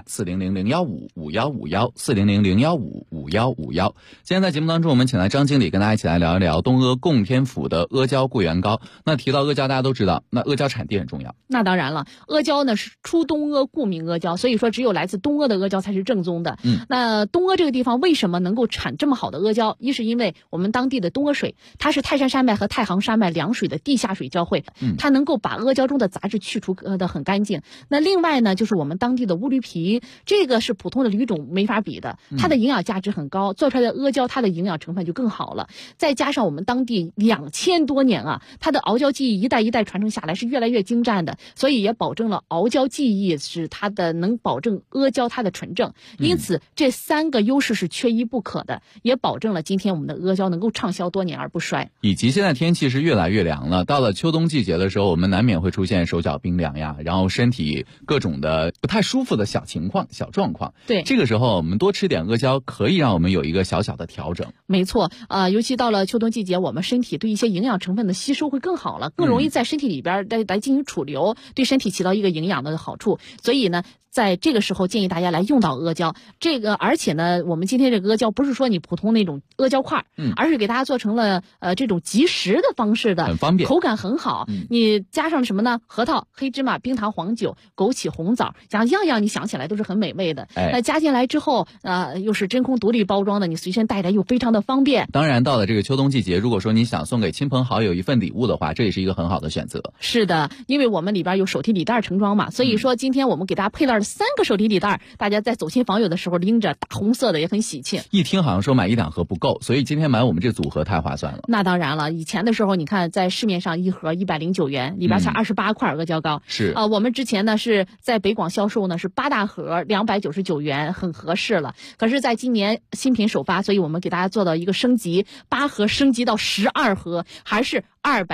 Speaker 7: 400-015-5151，400-015-5151。今天在节目当中我们请来张经理跟大家一起来聊一聊东阿贡天府的阿胶桂圆糕。那提到阿胶大家都知道，那阿胶产地很重要。
Speaker 10: 那当然了，阿胶呢是出东阿故名阿胶，所以说只有来自东阿的阿胶才是正宗的。那东阿这个地方为什么能够产这么好的阿胶？一是因为我们当地的东阿水，它是泰山山脉和太行山脉两水的地下水交汇，它能够把阿胶中的杂质去除的很干净。那另外呢，就是我们当地的乌驴皮，这个是普通的驴种没法比的，它的营养价值很高，做出来的阿胶它的营养成分就更好了。再加上我们当地2000多年啊，它的熬胶技艺一代一代传承下来，是越来越精湛的，所以也保证了熬胶技艺是它的能保证阿胶它的纯正。因此这3个优势是缺一不可的，也保证了今天我们的阿胶能够畅销多年而不衰。
Speaker 7: 以及现在天气是越来越凉了，到了秋冬季节的时候，我们难免会出现手脚冰凉呀，然后身体各种的不太舒服的小情况小状况。
Speaker 10: 对，
Speaker 7: 这个时候我们多吃点阿胶可以让我们有一个小小的调整。
Speaker 10: 没错，尤其到了秋冬季节，我们身体对一些营养成分的吸收会更好了，更容易在身体里边来进行储留，对身体起到一个营养的好处。所以呢，在这个时候建议大家来用到阿胶。这个而且呢，我们今天这个阿胶不是说你普通那种阿胶块，而是给大家做成了这种即食的方式的，
Speaker 7: 很方便，
Speaker 10: 口感很好。你加上什么呢？核桃、黑芝麻、冰糖、黄酒、枸杞、红枣，样样你想起来都是很美味的。那加进来之后，又是真空独立包装的，你随身带来又非常的方便。
Speaker 7: 当然，到了这个秋冬季节，如果说你想送给亲朋好友一份礼物的话，这也是一个很好的选择。
Speaker 10: 是的，因为我们里边有手提礼袋盛装嘛，所以说今天我们给大家配了3个手提礼袋，大家在走亲访友的时候拎着大红色的也很喜庆。
Speaker 7: 一听好像说买1、2盒不够，所以今天买我们这组合太划算了。
Speaker 10: 那当然了，以前的时候你看在市面上一盒109元，里边才28块阿胶糕。
Speaker 7: 是
Speaker 10: 我们之前呢是在北广销售呢是8大盒299元，很合适了。可是在今年新品首发，所以我们给大家做到一个升级，8盒升级到12盒，还是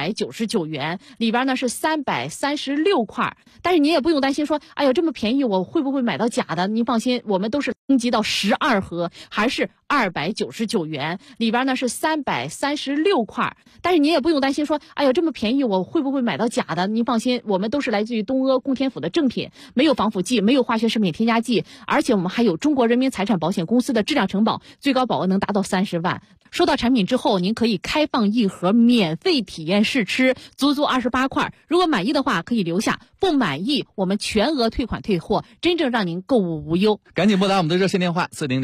Speaker 10: 299元，里边呢是336块。但是您也不用担心说，哎呦这么便宜我会不会买到假的？您放心，我们都是升级到12盒，还是299元，里边呢是336块。但是您也不用担心说，哎呦这么便宜我会不会买到假的？您放心，我们都是来自于东阿贡天府的正品，没有防腐剂，没有化学食品添加剂，而且我们还有中国人民财产保险公司的质量承保，最高保额能达到30万。收到产品之后，您可以开放一盒免费体验试吃，足28块，如果满意的话可以留下，不满意我们全额退款退货，真正让您购物无忧。
Speaker 7: 赶紧拨打我们的热线电话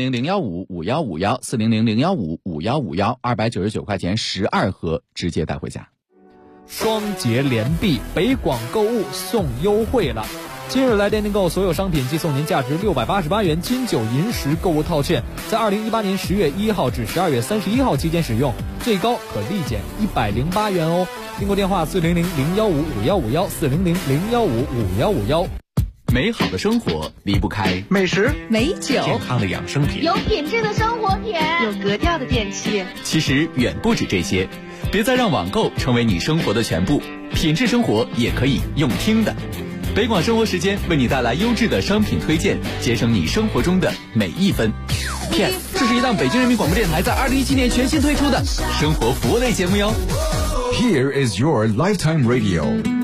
Speaker 7: 400-015-5151，400-015-5151，299块钱12盒直接带回家。
Speaker 6: 双节连璧，北广购物送优惠了。 今日来电订购所有商品，寄送您价值688元金9银10购物套券，在2018年10月1号至12月31号期间使用，最高可立减108元哦。订购电话400-015-5151，400-015-5151。
Speaker 7: 美好的生活离不开
Speaker 13: 美食、
Speaker 14: 美酒、
Speaker 2: 健康的养生品、
Speaker 15: 有品质的生活品、
Speaker 14: 有格调的电器。
Speaker 7: 其实远不止这些，别再让网购成为你生活的全部，品质生活也可以用听的。北广生活时间为你带来优质的商品推荐，节省你生活中的每一分。片，这是一档北京人民广播电台在2017年全新推出的生活服务类节目哟。
Speaker 11: Here is your lifetime radio。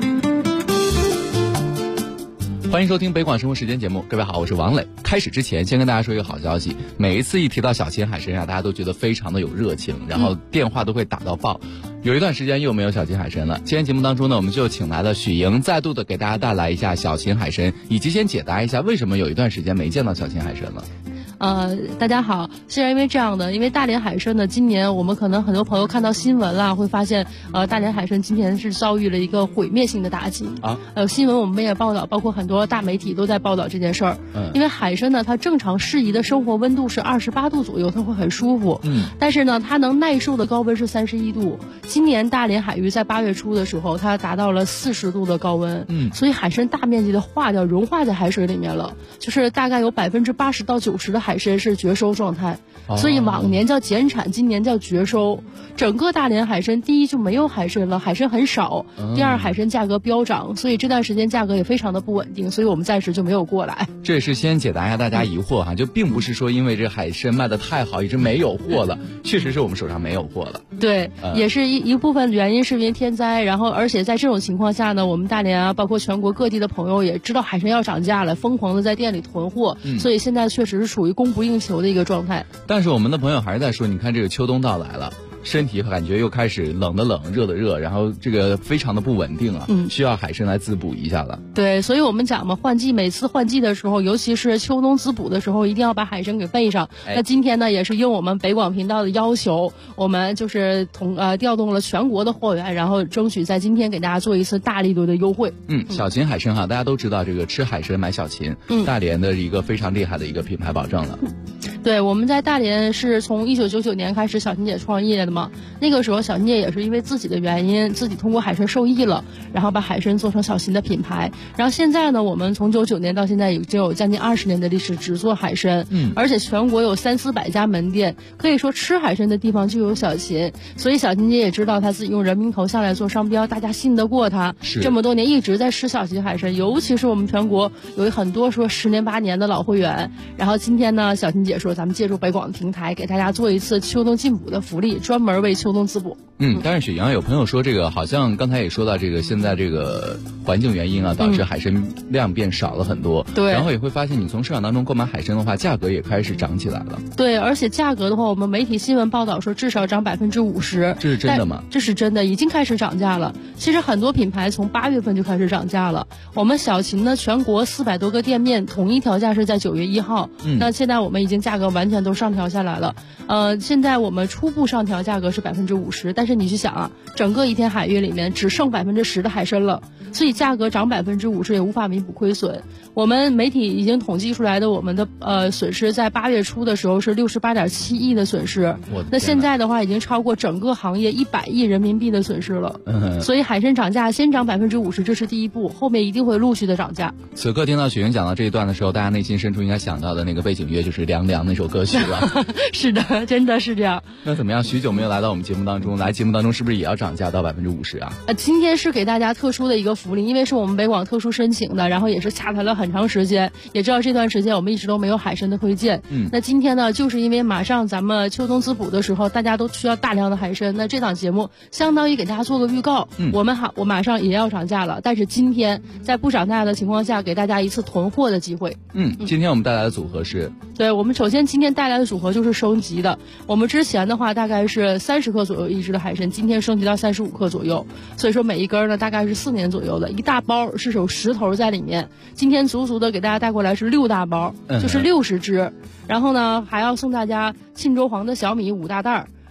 Speaker 7: 欢迎收听北广生活时间节目，各位好，我是王磊。开始之前，先跟大家说一个好消息，每一次一提到小秦海参大家都觉得非常的有热情，然后电话都会打到爆。有一段时间又没有小秦海参了，今天节目当中呢，我们就请来了许莹，再度的给大家带来一下小秦海参，以及先解答一下为什么有一段时间没见到小秦海参了。
Speaker 10: 大家好，是因为这样的，因为大连海参呢，今年我们可能很多朋友看到新闻啦，会发现大连海参今年是遭遇了一个毁灭性的打击啊。新闻我们也报道，包括很多大媒体都在报道这件事儿。因为海参呢，它正常适宜的生活温度是28度左右，它会很舒服。但是呢，它能耐受的高温是31度。今年大连海域在8月初的时候，它达到了40度的高温。所以海参大面积的融化在海水里面了，就是大概有80%到90%的海参是绝收状态，所以往年叫减产，今年叫绝收。整个大连海参，第一就没有海参了，海参很少；第二，海参价格飙涨，所以这段时间价格也非常的不稳定，所以我们暂时就没有过来。
Speaker 7: 这也是先解答一下大家疑惑哈，就并不是说因为这海参卖的太好，一直没有货了，确实是我们手上没有货了。
Speaker 10: 对，也是一部分原因是因为天灾，然后而且在这种情况下呢，我们大连啊，包括全国各地的朋友也知道海参要涨价了，疯狂的在店里囤货，所以现在确实是属于供不应求的一个状态。
Speaker 7: 但是我们的朋友还是在说，你看这个秋冬到来了，身体感觉又开始冷的冷，热的热，然后这个非常的不稳定啊，需要海参来滋补一下了。
Speaker 10: 对，所以我们讲嘛，每次换季的时候，尤其是秋冬滋补的时候，一定要把海参给备上。那今天呢，也是应我们北广频道的要求，我们就是调动了全国的货源，然后争取在今天给大家做一次大力度的优惠。
Speaker 7: 小秦海参哈，大家都知道这个吃海参买小秦，大连的一个非常厉害的一个品牌保证了。
Speaker 10: 对，我们在大连是从1999年开始小秦姐创业的嘛，那个时候小秦姐也是因为自己的原因，自己通过海参受益了，然后把海参做成小秦的品牌。然后现在呢，我们从99年到现在已经有将近20年的历史，只做海参，而且全国有300-400家门店，可以说吃海参的地方就有小秦。所以小秦姐也知道她自己用人民头像来做商标，大家信得过她，这么多年一直在吃小秦海参，尤其是我们全国有很多说10年8年的老会员。然后今天呢，小秦姐说咱们借助北广的平台，给大家做一次秋冬进补的福利，专门为秋冬滋补。
Speaker 7: 但是雪阳有朋友说，这个好像刚才也说到，这个现在这个环境原因啊，导致海参量变少了很多。对，然后也会发现你从市场当中购买海参的话，价格也开始涨起来了。
Speaker 10: 对，而且价格的话，我们媒体新闻报道说至少涨50%。
Speaker 7: 这是真的吗？
Speaker 10: 这是真的，已经开始涨价了。其实很多品牌从8月份就开始涨价了。我们小秦呢，全国400多个店面统一调价是在9月1号。那现在我们已经价格完全都上调下来了。现在我们初步上调价格是50%，但是你去想啊，整个一天海域里面只剩10%的海参了，所以价格涨50%也无法弥补亏损。我们媒体已经统计出来的我们的损失，在8月初的时候是68.7亿的损失，那现在的话已经超过整个行业100亿人民币的损失了。所以海参涨价先涨50%，这是第一步，后面一定会陆续的涨价。
Speaker 7: 此刻听到雪莹讲到这一段的时候，大家内心深处应该想到的那个背景乐就是凉凉那首歌曲了。
Speaker 10: 是的，真的是这样。
Speaker 7: 那怎么样？许久没有来到我们节目当中，来节目当中是不是也要涨价到50%啊？
Speaker 10: 今天是给大家特殊的一个福利，因为是我们北广特殊申请的，然后也是下台了很长时间，也知道这段时间我们一直都没有海参的推荐。那今天呢，就是因为马上咱们秋冬滋补的时候，大家都需要大量的海参，那这档节目相当于给大家做个预告。我马上也要涨价了，但是今天在不涨价的情况下，给大家一次囤货的机会。
Speaker 7: 今天我们带来的组合是？
Speaker 10: 对，我们首先今天带来的组合就是升级的。我们之前的话大概是30克左右一只的海参，今天升级到35克左右，所以说每一根呢大概是4年左右的，一大包是有10头在里面。今天足足的给大家带过来是6大包，就是60只。然后呢还要送大家沁州黄的小米5大袋，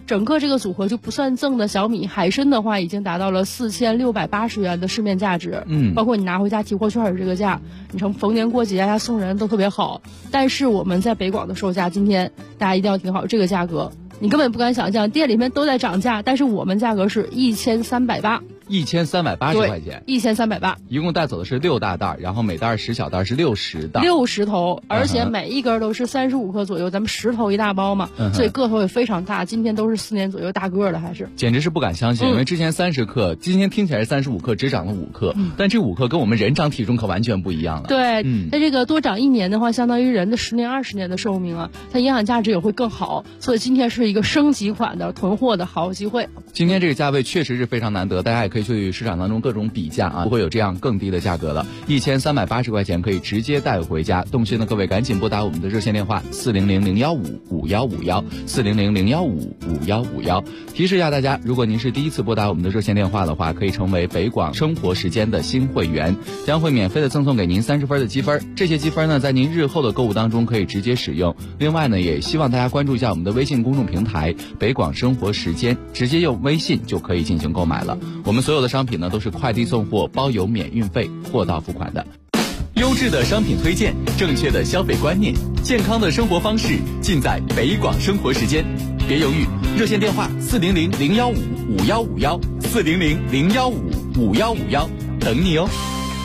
Speaker 13: 整个这个组合就不算赠的小米海参的话，已经达到了4680元的市面价值。包括你拿回家提货券这个价，你成逢年过节呀送人都特别好。但是我们在北广的售价，今天大家一定要听好，这个价格你根本不敢想象，店里面都在涨价，但是我们价格是1380，1380
Speaker 14: 块钱
Speaker 13: ，1380，
Speaker 14: 一共带走的是6大袋，然后每袋10小袋是60袋
Speaker 13: ，60头，而且每一根都是35克左右，咱们10头一大包嘛，所以个头也非常大。今天都是4年左右大个的，还是
Speaker 14: 简直是不敢相信，因为之前30克，今天听起来是35克，只涨了5克，但这5克跟我们人长体重可完全不一样了。
Speaker 13: 对，那这个多长1年的话，相当于人的10年20年的寿命啊，它营养价值也会更好，所以今天是一个升级款的囤货的好机会。
Speaker 14: 今天这个价位确实是非常难得，大家也可以去市场当中各种比价啊，不会有这样更低的价格了。1380块钱可以直接带回家。动心的各位赶紧拨打我们的热线电话400-015-5151，400-015-5151。提示一下大家，如果您是第一次拨打我们的热线电话的话，可以成为北广生活时间的新会员，将会免费的赠送给您30分的积分。这些积分呢，在您日后的购物当中可以直接使用。另外呢，也希望大家关注一下我们的微信公众平台北广生活时间，直接用微信就可以进行购买了。我们所有的商品呢都是快递送货，包邮免运费，货到付款的。
Speaker 7: 优质的商品推荐，正确的消费观念，健康的生活方式，尽在北广生活时间。别犹豫，热线电话400-015-5151，400-015-5151，等你哦。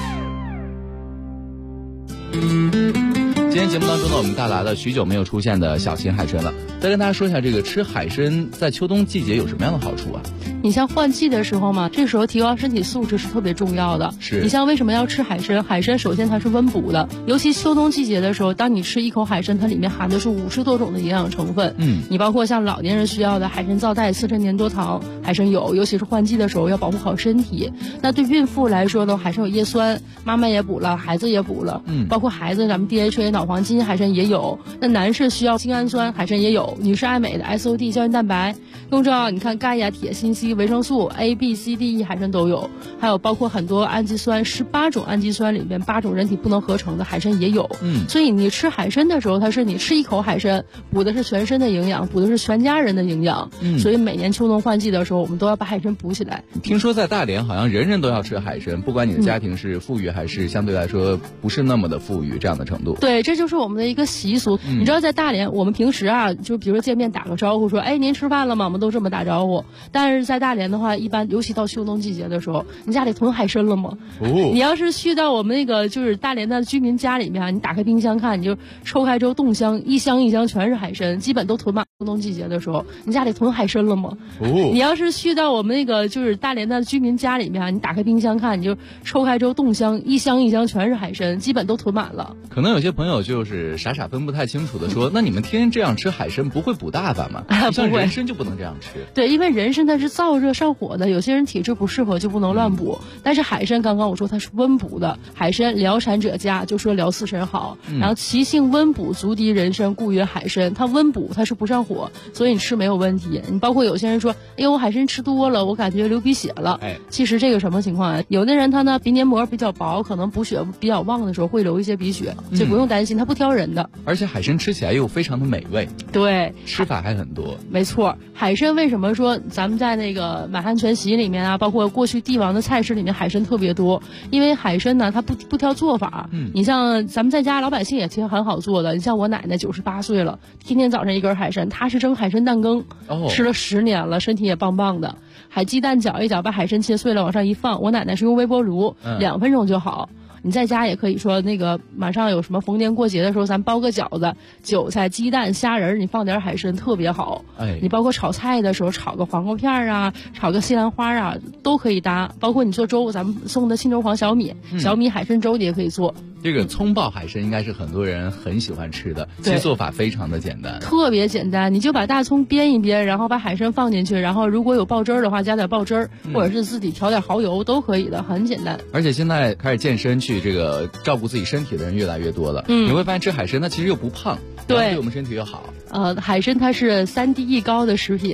Speaker 14: 今天节目当中呢，我们带来了许久没有出现的小型海参了。再跟大家说一下，这个吃海参在秋冬季节有什么样的好处啊？
Speaker 13: 你像换季的时候嘛，这时候提高身体素质是特别重要的。
Speaker 14: 是
Speaker 13: 你像为什么要吃海参？海参首先它是温补的，尤其秋冬季节的时候，当你吃一口海参，它里面含的是50多种的营养成分。你包括像老年人需要的海参皂苷、刺身粘多糖，海参有，尤其是换季的时候要保护好身体。那对孕妇来说呢，海参有叶酸，妈妈也补了，孩子也补了。包括孩子咱们 DHA 脑黄金海参也有。那男士需要精氨酸，海参也有。女士爱美的 SOD 胶原蛋白。更重要，你看钙呀、铁、锌、硒、维生素 A、B、C、D、E 海参都有，还有包括很多氨基酸，18种氨基酸里面8种人体不能合成的海参也有。所以你吃海参的时候，它是你吃一口海参，补的是全身的营养，补的是全家人的营养。所以每年秋冬换季的时候，我们都要把海参补起来。
Speaker 14: 听说在大连好像人人都要吃海参，不管你的家庭是富裕还是相对来说不是那么的富裕这样的程度。
Speaker 13: 对，这就是我们的一个习俗。你知道在大连，我们平时啊，就比如说见面打个招呼说，哎，您吃饭了吗？我们都这么打招呼。但是在大连的话，一般尤其到秋冬季节的时候，你家里囤海参了吗？你要是去到我们那个就是大连的居民家里面啊，你打开冰箱看，你就抽开之后冻箱，一箱一箱全是海参，基本都囤满。秋冬季节的时候，你家里囤海参了吗？你要是去到我们那个就是大连的居民家里面啊，你打开冰箱看，你就抽开之后冻箱，一箱一箱全是海参，基本都囤满了。
Speaker 14: 可能有些朋友就是傻傻分不太清楚的说，那你们天天这样吃海参不会补大发吗？像人参就不能这样吃。
Speaker 13: 对，因为人参它是燥热上火的，有些人体质不适合就不能乱补。但是海参刚刚我说它是温补的，海参疗产者佳，就说疗四神好。然后其性温补，足敌人参，故曰海参。它温补，它是不上火，所以你吃没有问题。你包括有些人说，哎呦，我海参吃多了，我感觉流鼻血了。其实这个什么情况啊？有的人他呢鼻黏膜比较薄，可能补血比较旺的时候会流一些鼻血，就不用担心，它不挑人的。
Speaker 14: 而且海参吃起来又非常的美味。
Speaker 13: 对，
Speaker 14: 吃法还很多。
Speaker 13: 没错，海参为什么说咱们在那个满汉全席里面啊，包括过去帝王的菜式里面海参特别多？因为海参呢，它不挑做法。你像咱们在家老百姓也其实很好做的。你像我奶奶98岁了，天天早上一根海参，她是蒸海参蛋羹，吃了10年了，身体也棒棒的。海鸡蛋搅一搅，把海参切碎了往上一放，我奶奶是用微波炉2分钟就好。你在家也可以说那个马上有什么逢年过节的时候，咱包个饺子，韭菜、鸡蛋、虾仁，你放点海参特别好。你包括炒菜的时候，炒个黄瓜片啊，炒个西兰花啊，都可以搭。包括你做粥，咱们送的青州黄小米，小米海参粥你也可以做。
Speaker 14: 这个葱爆海参应该是很多人很喜欢吃的，其实做法非常的简单，
Speaker 13: 特别简单。你就把大葱煸一煸，然后把海参放进去，然后如果有爆汁儿的话，加点爆汁儿，或者是自己调点蚝油都可以的，很简单。
Speaker 14: 而且现在开始健身去这个照顾自己身体的人越来越多了，你会发现吃海参它其实又不胖，对我们身体又好。
Speaker 13: 海参它是3D 高的食品。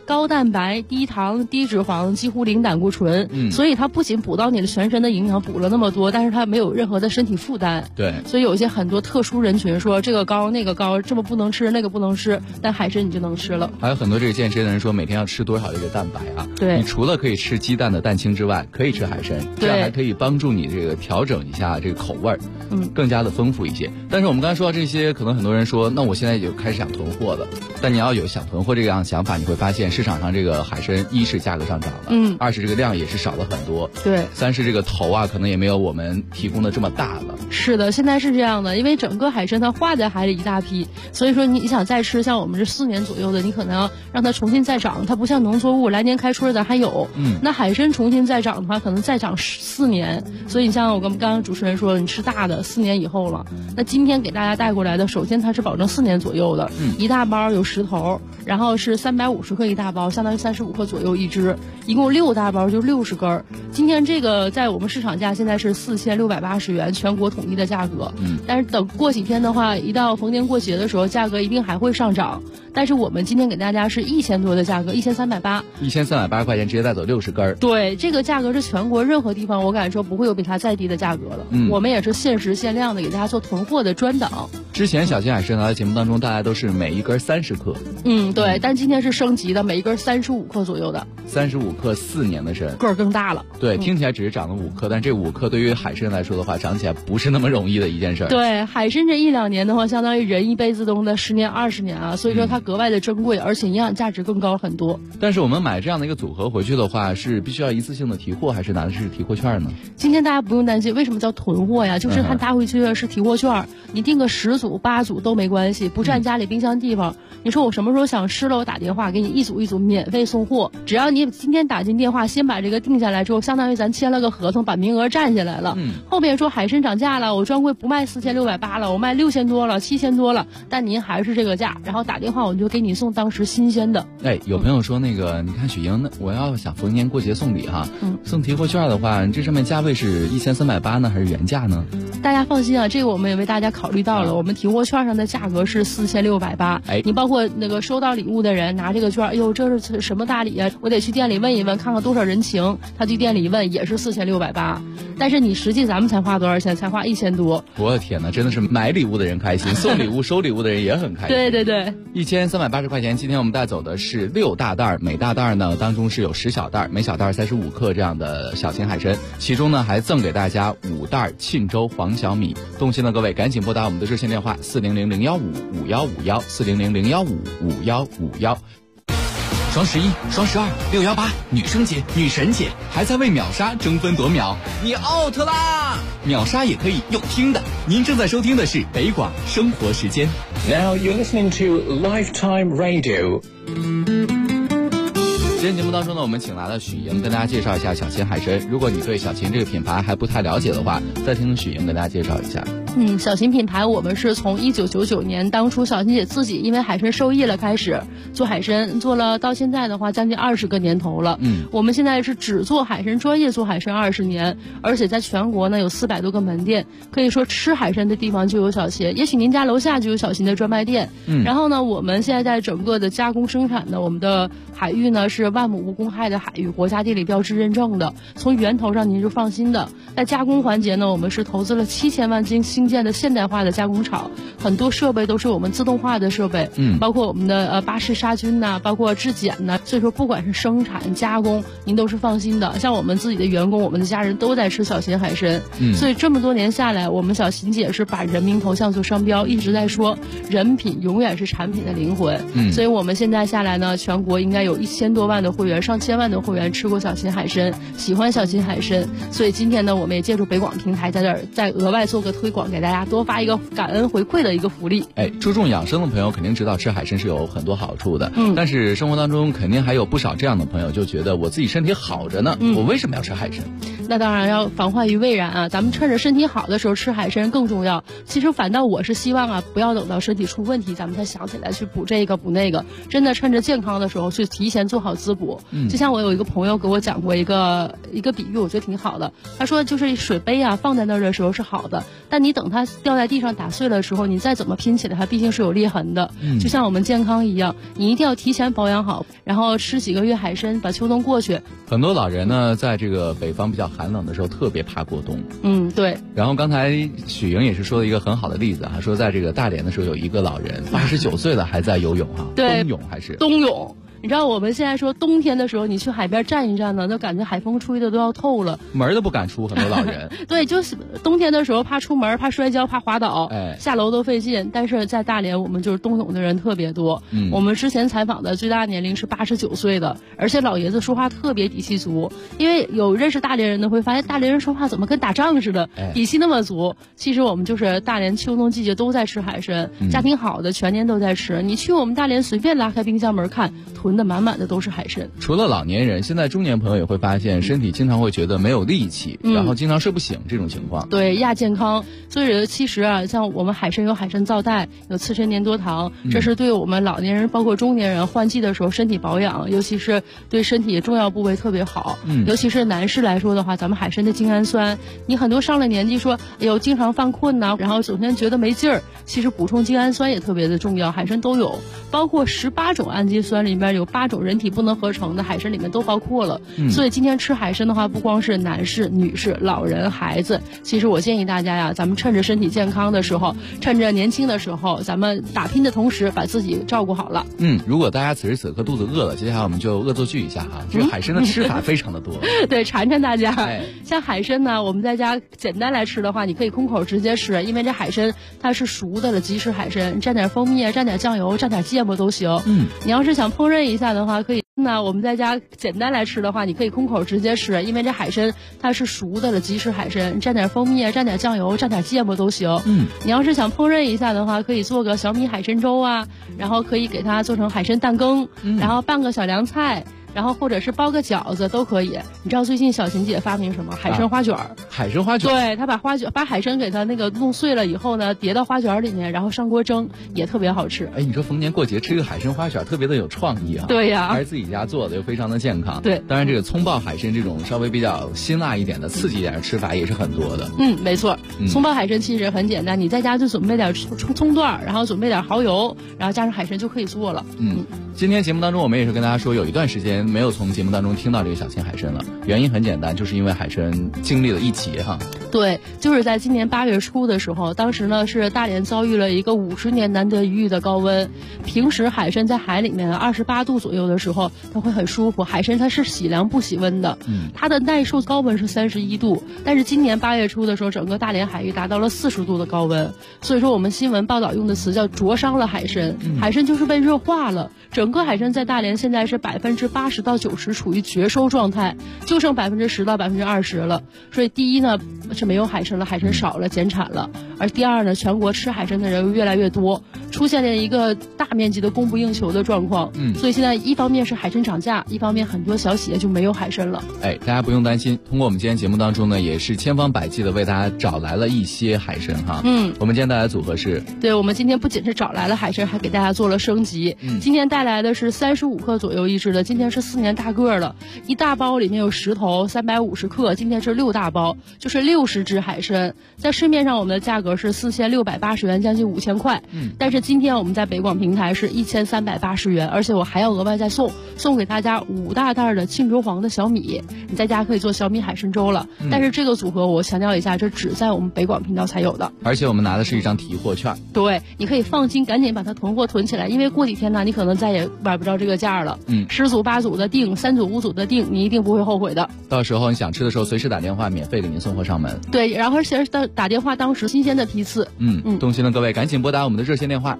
Speaker 13: 高蛋白、低糖、低脂肪，几乎零胆固醇。所以它不仅补到你的全身的营养，补了那么多，但是它没有任何的身体负担。
Speaker 14: 对，
Speaker 13: 所以有一些很多特殊人群说这个高那个高，这么不能吃那个不能吃，但海参你就能吃了。
Speaker 14: 还有很多这个健身的人说每天要吃多少这个蛋白啊？
Speaker 13: 对，
Speaker 14: 你除了可以吃鸡蛋的蛋清之外，可以吃海参，这样还可以帮助你这个调整一下这个口味儿，更加的丰富一些。但是我们刚才说到这些，可能很多人说，那我现在就开始想囤货了。但你要有想囤货这样想法，你会发现市场上这个海参，一是价格上涨了，二是这个量也是少了很多，
Speaker 13: 对，
Speaker 14: 三是这个头啊可能也没有我们提供的这么大了。
Speaker 13: 是的，现在是这样的，因为整个海参它化在海里一大批，所以说你想再吃，像我们这4年左右的，你可能要让它重新再长，它不像农作物来年开春咱还有，那海参重新再长的话，可能再长4年。所以你像我刚刚主持人说，你吃大的4年以后了。那今天给大家带过来的，首先它是保证4年左右的，一大包有10头，然后是350克一大包，相当于35克左右一只，一共6大包就60根。今天这个在我们市场价现在是4680元，全国统一的价格。但是等过几天的话，一到逢年过节的时候，价格一定还会上涨。但是我们今天给大家是1000多的价格，1380，1380
Speaker 14: 块钱直接带走60根。
Speaker 13: 对，这个价格是全国任何地方我敢说不会有比它再低的价格了。我们也是限时限量的给大家做囤货的专档。
Speaker 14: 之前小金海参在节目当中大家都是每一根30克。
Speaker 13: 对，但今天是升级的，每一根35克左右的。
Speaker 14: 35克4年的参，
Speaker 13: 个儿更大了。
Speaker 14: 对，听起来只是长了5克，但这5克对于海参来说的话，长起来不是那么容易的一件事。
Speaker 13: 对，海参这1-2年的话，相当于人一辈子中的10年20年啊，所以说它格外的珍贵，而且营养价值更高很多。
Speaker 14: 但是我们买这样的一个组合回去的话，是必须要一次性的提货，还是拿的是提货券呢？
Speaker 13: 今天大家不用担心，为什么叫囤货呀？就是它拿回去是提货券，你订个10组8组都没关系，不占家里冰箱地方。你说我什么时候想吃了，我打电话给你一组一组免费送货，只要你今天打进电话，先把这个定下来之后，相当于咱签了个合同，把名额占下来了。后面说海参涨价了，我专柜不卖4680了，我卖6000多了，7000多了，但您还是这个价，然后打电话我就给你送当时新鲜的。
Speaker 14: 有朋友说那个，你看许莹，我要想逢年过节送礼哈，送提货券的话，这上面价位是1380呢，还是原价呢？
Speaker 13: 大家放心啊，这个我们也为大家考虑到了，我们提货券上的价格是4680。你包括那个收到礼物的人拿这个券，哎呦，这是什么大礼啊？我得去店里问一问，看看多少人情。他去店里问也是4680，但是你实际咱们才花多少钱？才花1000多。
Speaker 14: 我的天哪，真的是买礼物的人开心，送礼物收礼物的人也很开心。
Speaker 13: 对对对
Speaker 14: ，1380块钱。今天我们带走的是6大袋，每大袋呢当中是有10小袋，每小袋35克这样的小型海参，其中呢还赠给大家5袋沁州黄小米。动心的各位赶紧拨打我们的热线电话400-015-5151，400-015-5151。
Speaker 7: 双11、双12、618，女生节、女神节，还在为秒杀争分夺秒，你 out 啦！秒杀也可以用听的。您正在收听的是北广生活时间。
Speaker 9: Now you're listening to Lifetime Radio。
Speaker 14: 今天节目当中呢，我们请来了许莹跟大家介绍一下小秦海参。如果你对小秦这个品牌还不太了解的话，再听许莹跟大家介绍一下。
Speaker 13: 小秦品牌我们是从1999年当初小秦姐自己因为海参受益了开始做海参，做了到现在的话将近20个年头了。我们现在是只做海参，专业做海参20年，而且在全国呢有400多个门店，可以说吃海参的地方就有小秦，也许您家楼下就有小秦的专卖店。然后呢，我们现在在整个的加工生产的我们的海域呢是万亩无公害的海域，国家地理标志认证的，从源头上您就放心的。在加工环节呢，我们是投资了7000万新建的现代化的加工厂，很多设备都是我们自动化的设备，包括我们的巴氏杀菌呐，包括质检呐，所以说不管是生产加工，您都是放心的。像我们自己的员工，我们的家人都在吃小秦海参，所以这么多年下来，我们小秦姐是把人民头像做商标，一直在说人品永远是产品的灵魂。所以我们现在下来呢，全国应该有1000多万的会员，上千万的会员吃过小秦海参，喜欢小秦海参。所以今天呢，我们也借助北广平台在这儿再额外做个推广，给大家多发一个感恩回馈的一个福利。
Speaker 14: 注重养生的朋友肯定知道吃海参是有很多好处的，但是生活当中肯定还有不少这样的朋友就觉得我自己身体好着呢，我为什么要吃海参？
Speaker 13: 那当然要防患于未然啊，咱们趁着身体好的时候吃海参更重要。其实反倒我是希望啊，不要等到身体出问题咱们才想起来去补这个补那个，真的趁着健康的时候去提前做好滋补。就像我有一个朋友给我讲过一个比喻，我觉得挺好的。他说就是水杯啊放在那儿的时候是好的，但你等等它掉在地上打碎了的时候，你再怎么拼起来，它毕竟是有裂痕的。就像我们健康一样，你一定要提前保养好，然后吃几个月海参，把秋冬过去。
Speaker 14: 很多老人呢，在这个北方比较寒冷的时候，特别怕过冬。
Speaker 13: 对。
Speaker 14: 然后刚才许莹也是说了一个很好的例子啊，说在这个大连的时候，有一个老人89岁了还在游泳哈，
Speaker 13: 对，
Speaker 14: 冬泳还是
Speaker 13: 冬泳。你知道我们现在说冬天的时候，你去海边站一站呢，都感觉海风吹的都要透了，
Speaker 14: 门都不敢出，很多老人。
Speaker 13: 对，就是冬天的时候怕出门，怕摔跤，怕滑倒，下楼都费劲。但是在大连，我们就是冬泳的人特别多。我们之前采访的最大年龄是89岁的，而且老爷子说话特别底气足。因为有认识大连人的会发现，大连人说话怎么跟打仗似的，底气那么足。其实我们就是大连秋冬季节都在吃海参，家庭好的全年都在吃。你去我们大连随便拉开冰箱门看，囤的满满的都是海参。
Speaker 14: 除了老年人，现在中年朋友也会发现身体经常会觉得没有力气，然后经常睡不醒这种情况。
Speaker 13: 对，亚健康。所以其实啊，像我们海参有海参皂带，有刺参粘多糖，这是对我们老年人包括中年人换季的时候身体保养，尤其是对身体重要部位特别好。尤其是男士来说的话，咱们海参的精氨酸，你很多上了年纪说哎呦经常犯困然后整天觉得没劲儿，其实补充精氨酸也特别的重要，海参都有，包括18种氨基酸里面有8种人体不能合成的，海参里面都包括了。所以今天吃海参的话，不光是男士、女士、老人、孩子，其实我建议大家呀，咱们趁着身体健康的时候，趁着年轻的时候，咱们打拼的同时把自己照顾好了。
Speaker 14: 如果大家此时此刻肚子饿了，接下来我们就恶作剧一下哈，这个海参的吃法非常的多。
Speaker 13: 对，馋馋大家。像海参呢，我们在家简单来吃的话，你可以空口直接吃，因为这海参它是熟的了，即食海参，蘸点蜂蜜，蘸点酱油，蘸点芥末都行。你要是想烹饪一下的话，可以我们在家简单来吃的话，你可以空口直接吃，因为这海参它是熟的了，即食海参，蘸点蜂蜜，蘸点酱油，蘸点芥末都行。你要是想烹饪一下的话，可以做个小米海参粥啊，然后可以给它做成海参蛋羹，然后拌个小凉菜。然后或者是包个饺子都可以。你知道最近小琴姐发明什么？海参花卷。
Speaker 14: 海参花卷。
Speaker 13: 对，她把海参给它那个弄碎了以后呢，叠到花卷里面，然后上锅蒸，也特别好吃。
Speaker 14: 哎，你说逢年过节吃个海参花卷，特别的有创意啊。
Speaker 13: 对呀，
Speaker 14: 还是自己家做的，又非常的健康。
Speaker 13: 对，
Speaker 14: 当然这个葱爆海参这种稍微比较辛辣一点的、刺激一点的吃法也是很多的。
Speaker 13: 没错。葱爆海参其实很简单，你在家就准备点葱段，然后准备点蚝油，然后加上海参就可以做了。
Speaker 14: 今天节目当中我们也是跟大家说，有一段时间没有从节目当中听到这个小青海参了，原因很简单，就是因为海参经历了一劫哈。
Speaker 13: 对，就是在今年8月初的时候，当时呢是大连遭遇了一个50年难得一遇的高温。平时海参在海里面28度左右的时候，它会很舒服。海参它是喜凉不喜温的，它的耐受高温是31度，但是今年8月初的时候，整个大连海域达到了40度的高温。所以说我们新闻报道用的词叫灼伤了海参，海参就是被热化了。整个海参在大连现在是80%到90%处于绝收状态，就剩10%到20%了。所以第一呢是没有海参了，海参少了，减产了。而第二呢，全国吃海参的人越来越多，出现了一个大面积的供不应求的状况。所以现在一方面是海参涨价，一方面很多小企业就没有海参了。
Speaker 14: 哎，大家不用担心，通过我们今天节目当中呢，也是千方百计的为大家找来了一些海参哈。我们今天带来的组合是，
Speaker 13: 对，我们今天不仅是找来了海参，还给大家做了升级。今天带来的是35克左右一只的，今天是4年大个了，一大包里面有10头，350克，今天是6大包，就是60只海参。在市面上我们的价格是4680元，将近5000块。但是今天我们在北广平台是1380元，而且我还要额外再送给大家5大袋的庆州黄的小米，你在家可以做小米海参粥了。但是这个组合我强调一下，这只在我们北广频道才有的，
Speaker 14: 而且我们拿的是一张提货券。
Speaker 13: 对，你可以放心，赶紧把它囤货囤起来，因为过几天呢，你可能再也买不着这个价了。10组8组的订，3组5组的订，你一定不会后悔的。
Speaker 14: 到时候你想吃的时候，随时打电话，免费给您送货上门。
Speaker 13: 对，然后而且打电话当时新鲜的批次。
Speaker 14: 动心的各位赶紧拨打我们的热线电话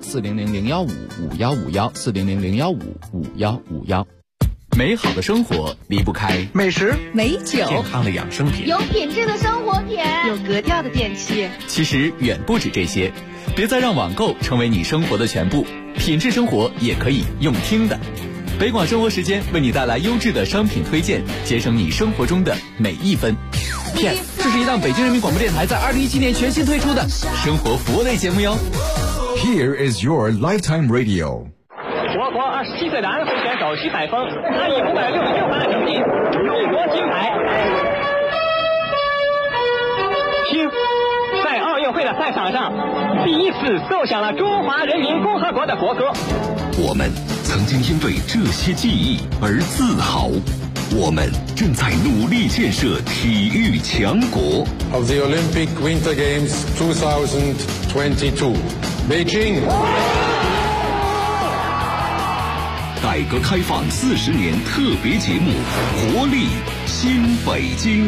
Speaker 14: 400-015-5151，400-015-5151。
Speaker 7: 美好的生活离不开
Speaker 15: 美食、
Speaker 16: 美酒、
Speaker 7: 健康的养生品、
Speaker 16: 有品质的生活品、
Speaker 17: 有格调的电器。
Speaker 7: 其实远不止这些，别再让网购成为你生活的全部，品质生活也可以用听的。北广生活时间为你带来优质的商品推荐，节省你生活中的每一分。Yes， 这是一档北京人民广播电台在2017年全新推出的生活服务类节目哟。
Speaker 11: Here is your lifetime radio。
Speaker 18: 我国27岁的安徽选手徐海峰，他以566分的成绩勇夺金牌。听，在在奥运会的赛场上第一次奏响了中华人民共和国的国歌。
Speaker 2: 我们曾经因为这些记忆而自豪，我们正在努力建设体育强国。
Speaker 15: Of the Olympic Winter Games 2022, Beijing。
Speaker 2: 改革开放40年特别节目《活力新北京》。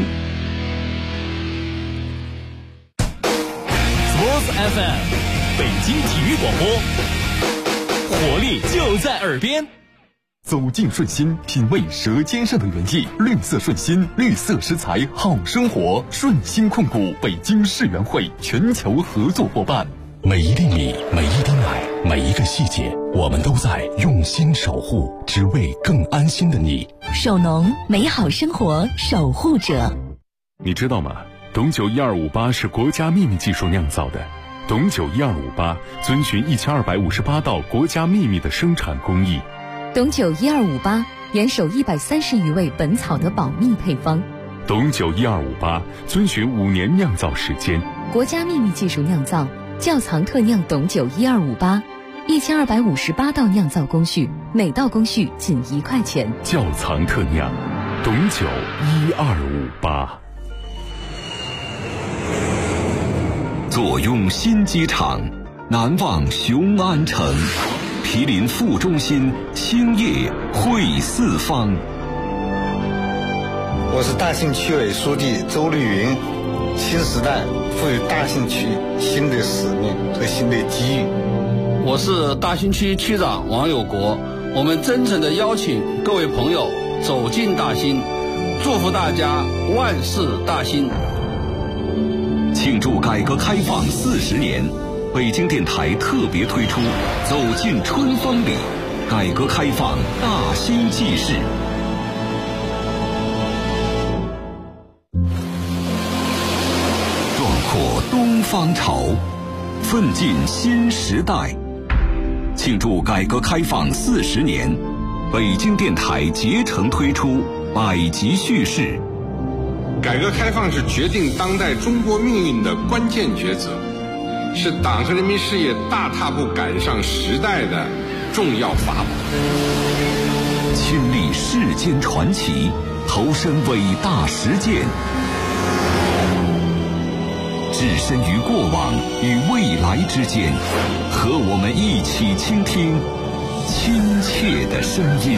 Speaker 1: Sports FM， 北京体育广播，活力就在耳边。走进顺心，品味舌尖上的原意。绿色顺心，绿色食材好生活。顺心控股北京世园会全球合作伙伴。
Speaker 2: 每一粒米，每一滴奶，每一个细节，我们都在用心守护，只为更安心的你。
Speaker 4: 首农，美好生活守护者。
Speaker 16: 你知道吗？董酒1258是国家秘密技术酿造的。董酒1258遵循1258道国家秘密的生产工艺。
Speaker 4: 董酒1258严守130余味本草的保密配方。
Speaker 16: 董酒1258遵循5年酿造时间，
Speaker 4: 国家秘密技术酿造，窖藏特酿董酒1258，1258道酿造工序，每道工序仅1块钱。
Speaker 16: 窖藏特酿，董酒1258。
Speaker 2: 坐拥新机场，难忘雄安城。毗邻副中心，兴业汇四方。
Speaker 17: 我是大兴区委书记周绿云。新时代赋予大兴区新的使命和新的机遇。
Speaker 19: 我是大兴区区长王有国。我们真诚地邀请各位朋友走进大兴，祝福大家万事大兴。
Speaker 2: 庆祝改革开放40年。北京电台特别推出《走进春风里》，改革开放大兴纪事。壮阔东方潮，奋进新时代。庆祝改革开放40年，北京电台竭诚推出百集叙事。
Speaker 20: 改革开放是决定当代中国命运的关键抉择，是党和人民事业大踏步赶上时代的重要法宝。
Speaker 2: 亲历世间传奇，投身伟大实践，置身于过往与未来之间，和我们一起倾听亲切的声音。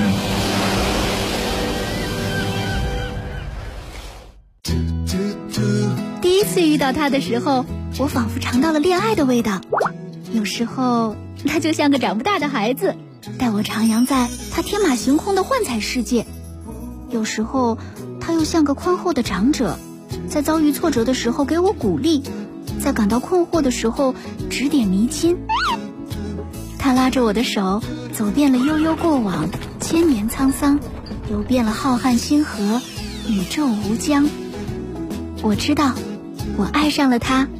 Speaker 21: 第一次遇到他的时候，我仿佛尝到了恋爱的味道。有时候他就像个长不大的孩子，带我徜徉在他天马行空的幻彩世界；有时候他又像个宽厚的长者，在遭遇挫折的时候给我鼓励，在感到困惑的时候指点迷津。他拉着我的手，走遍了悠悠过往，千年沧桑，游遍了浩瀚星河，宇宙无疆。我知道，我爱上了他。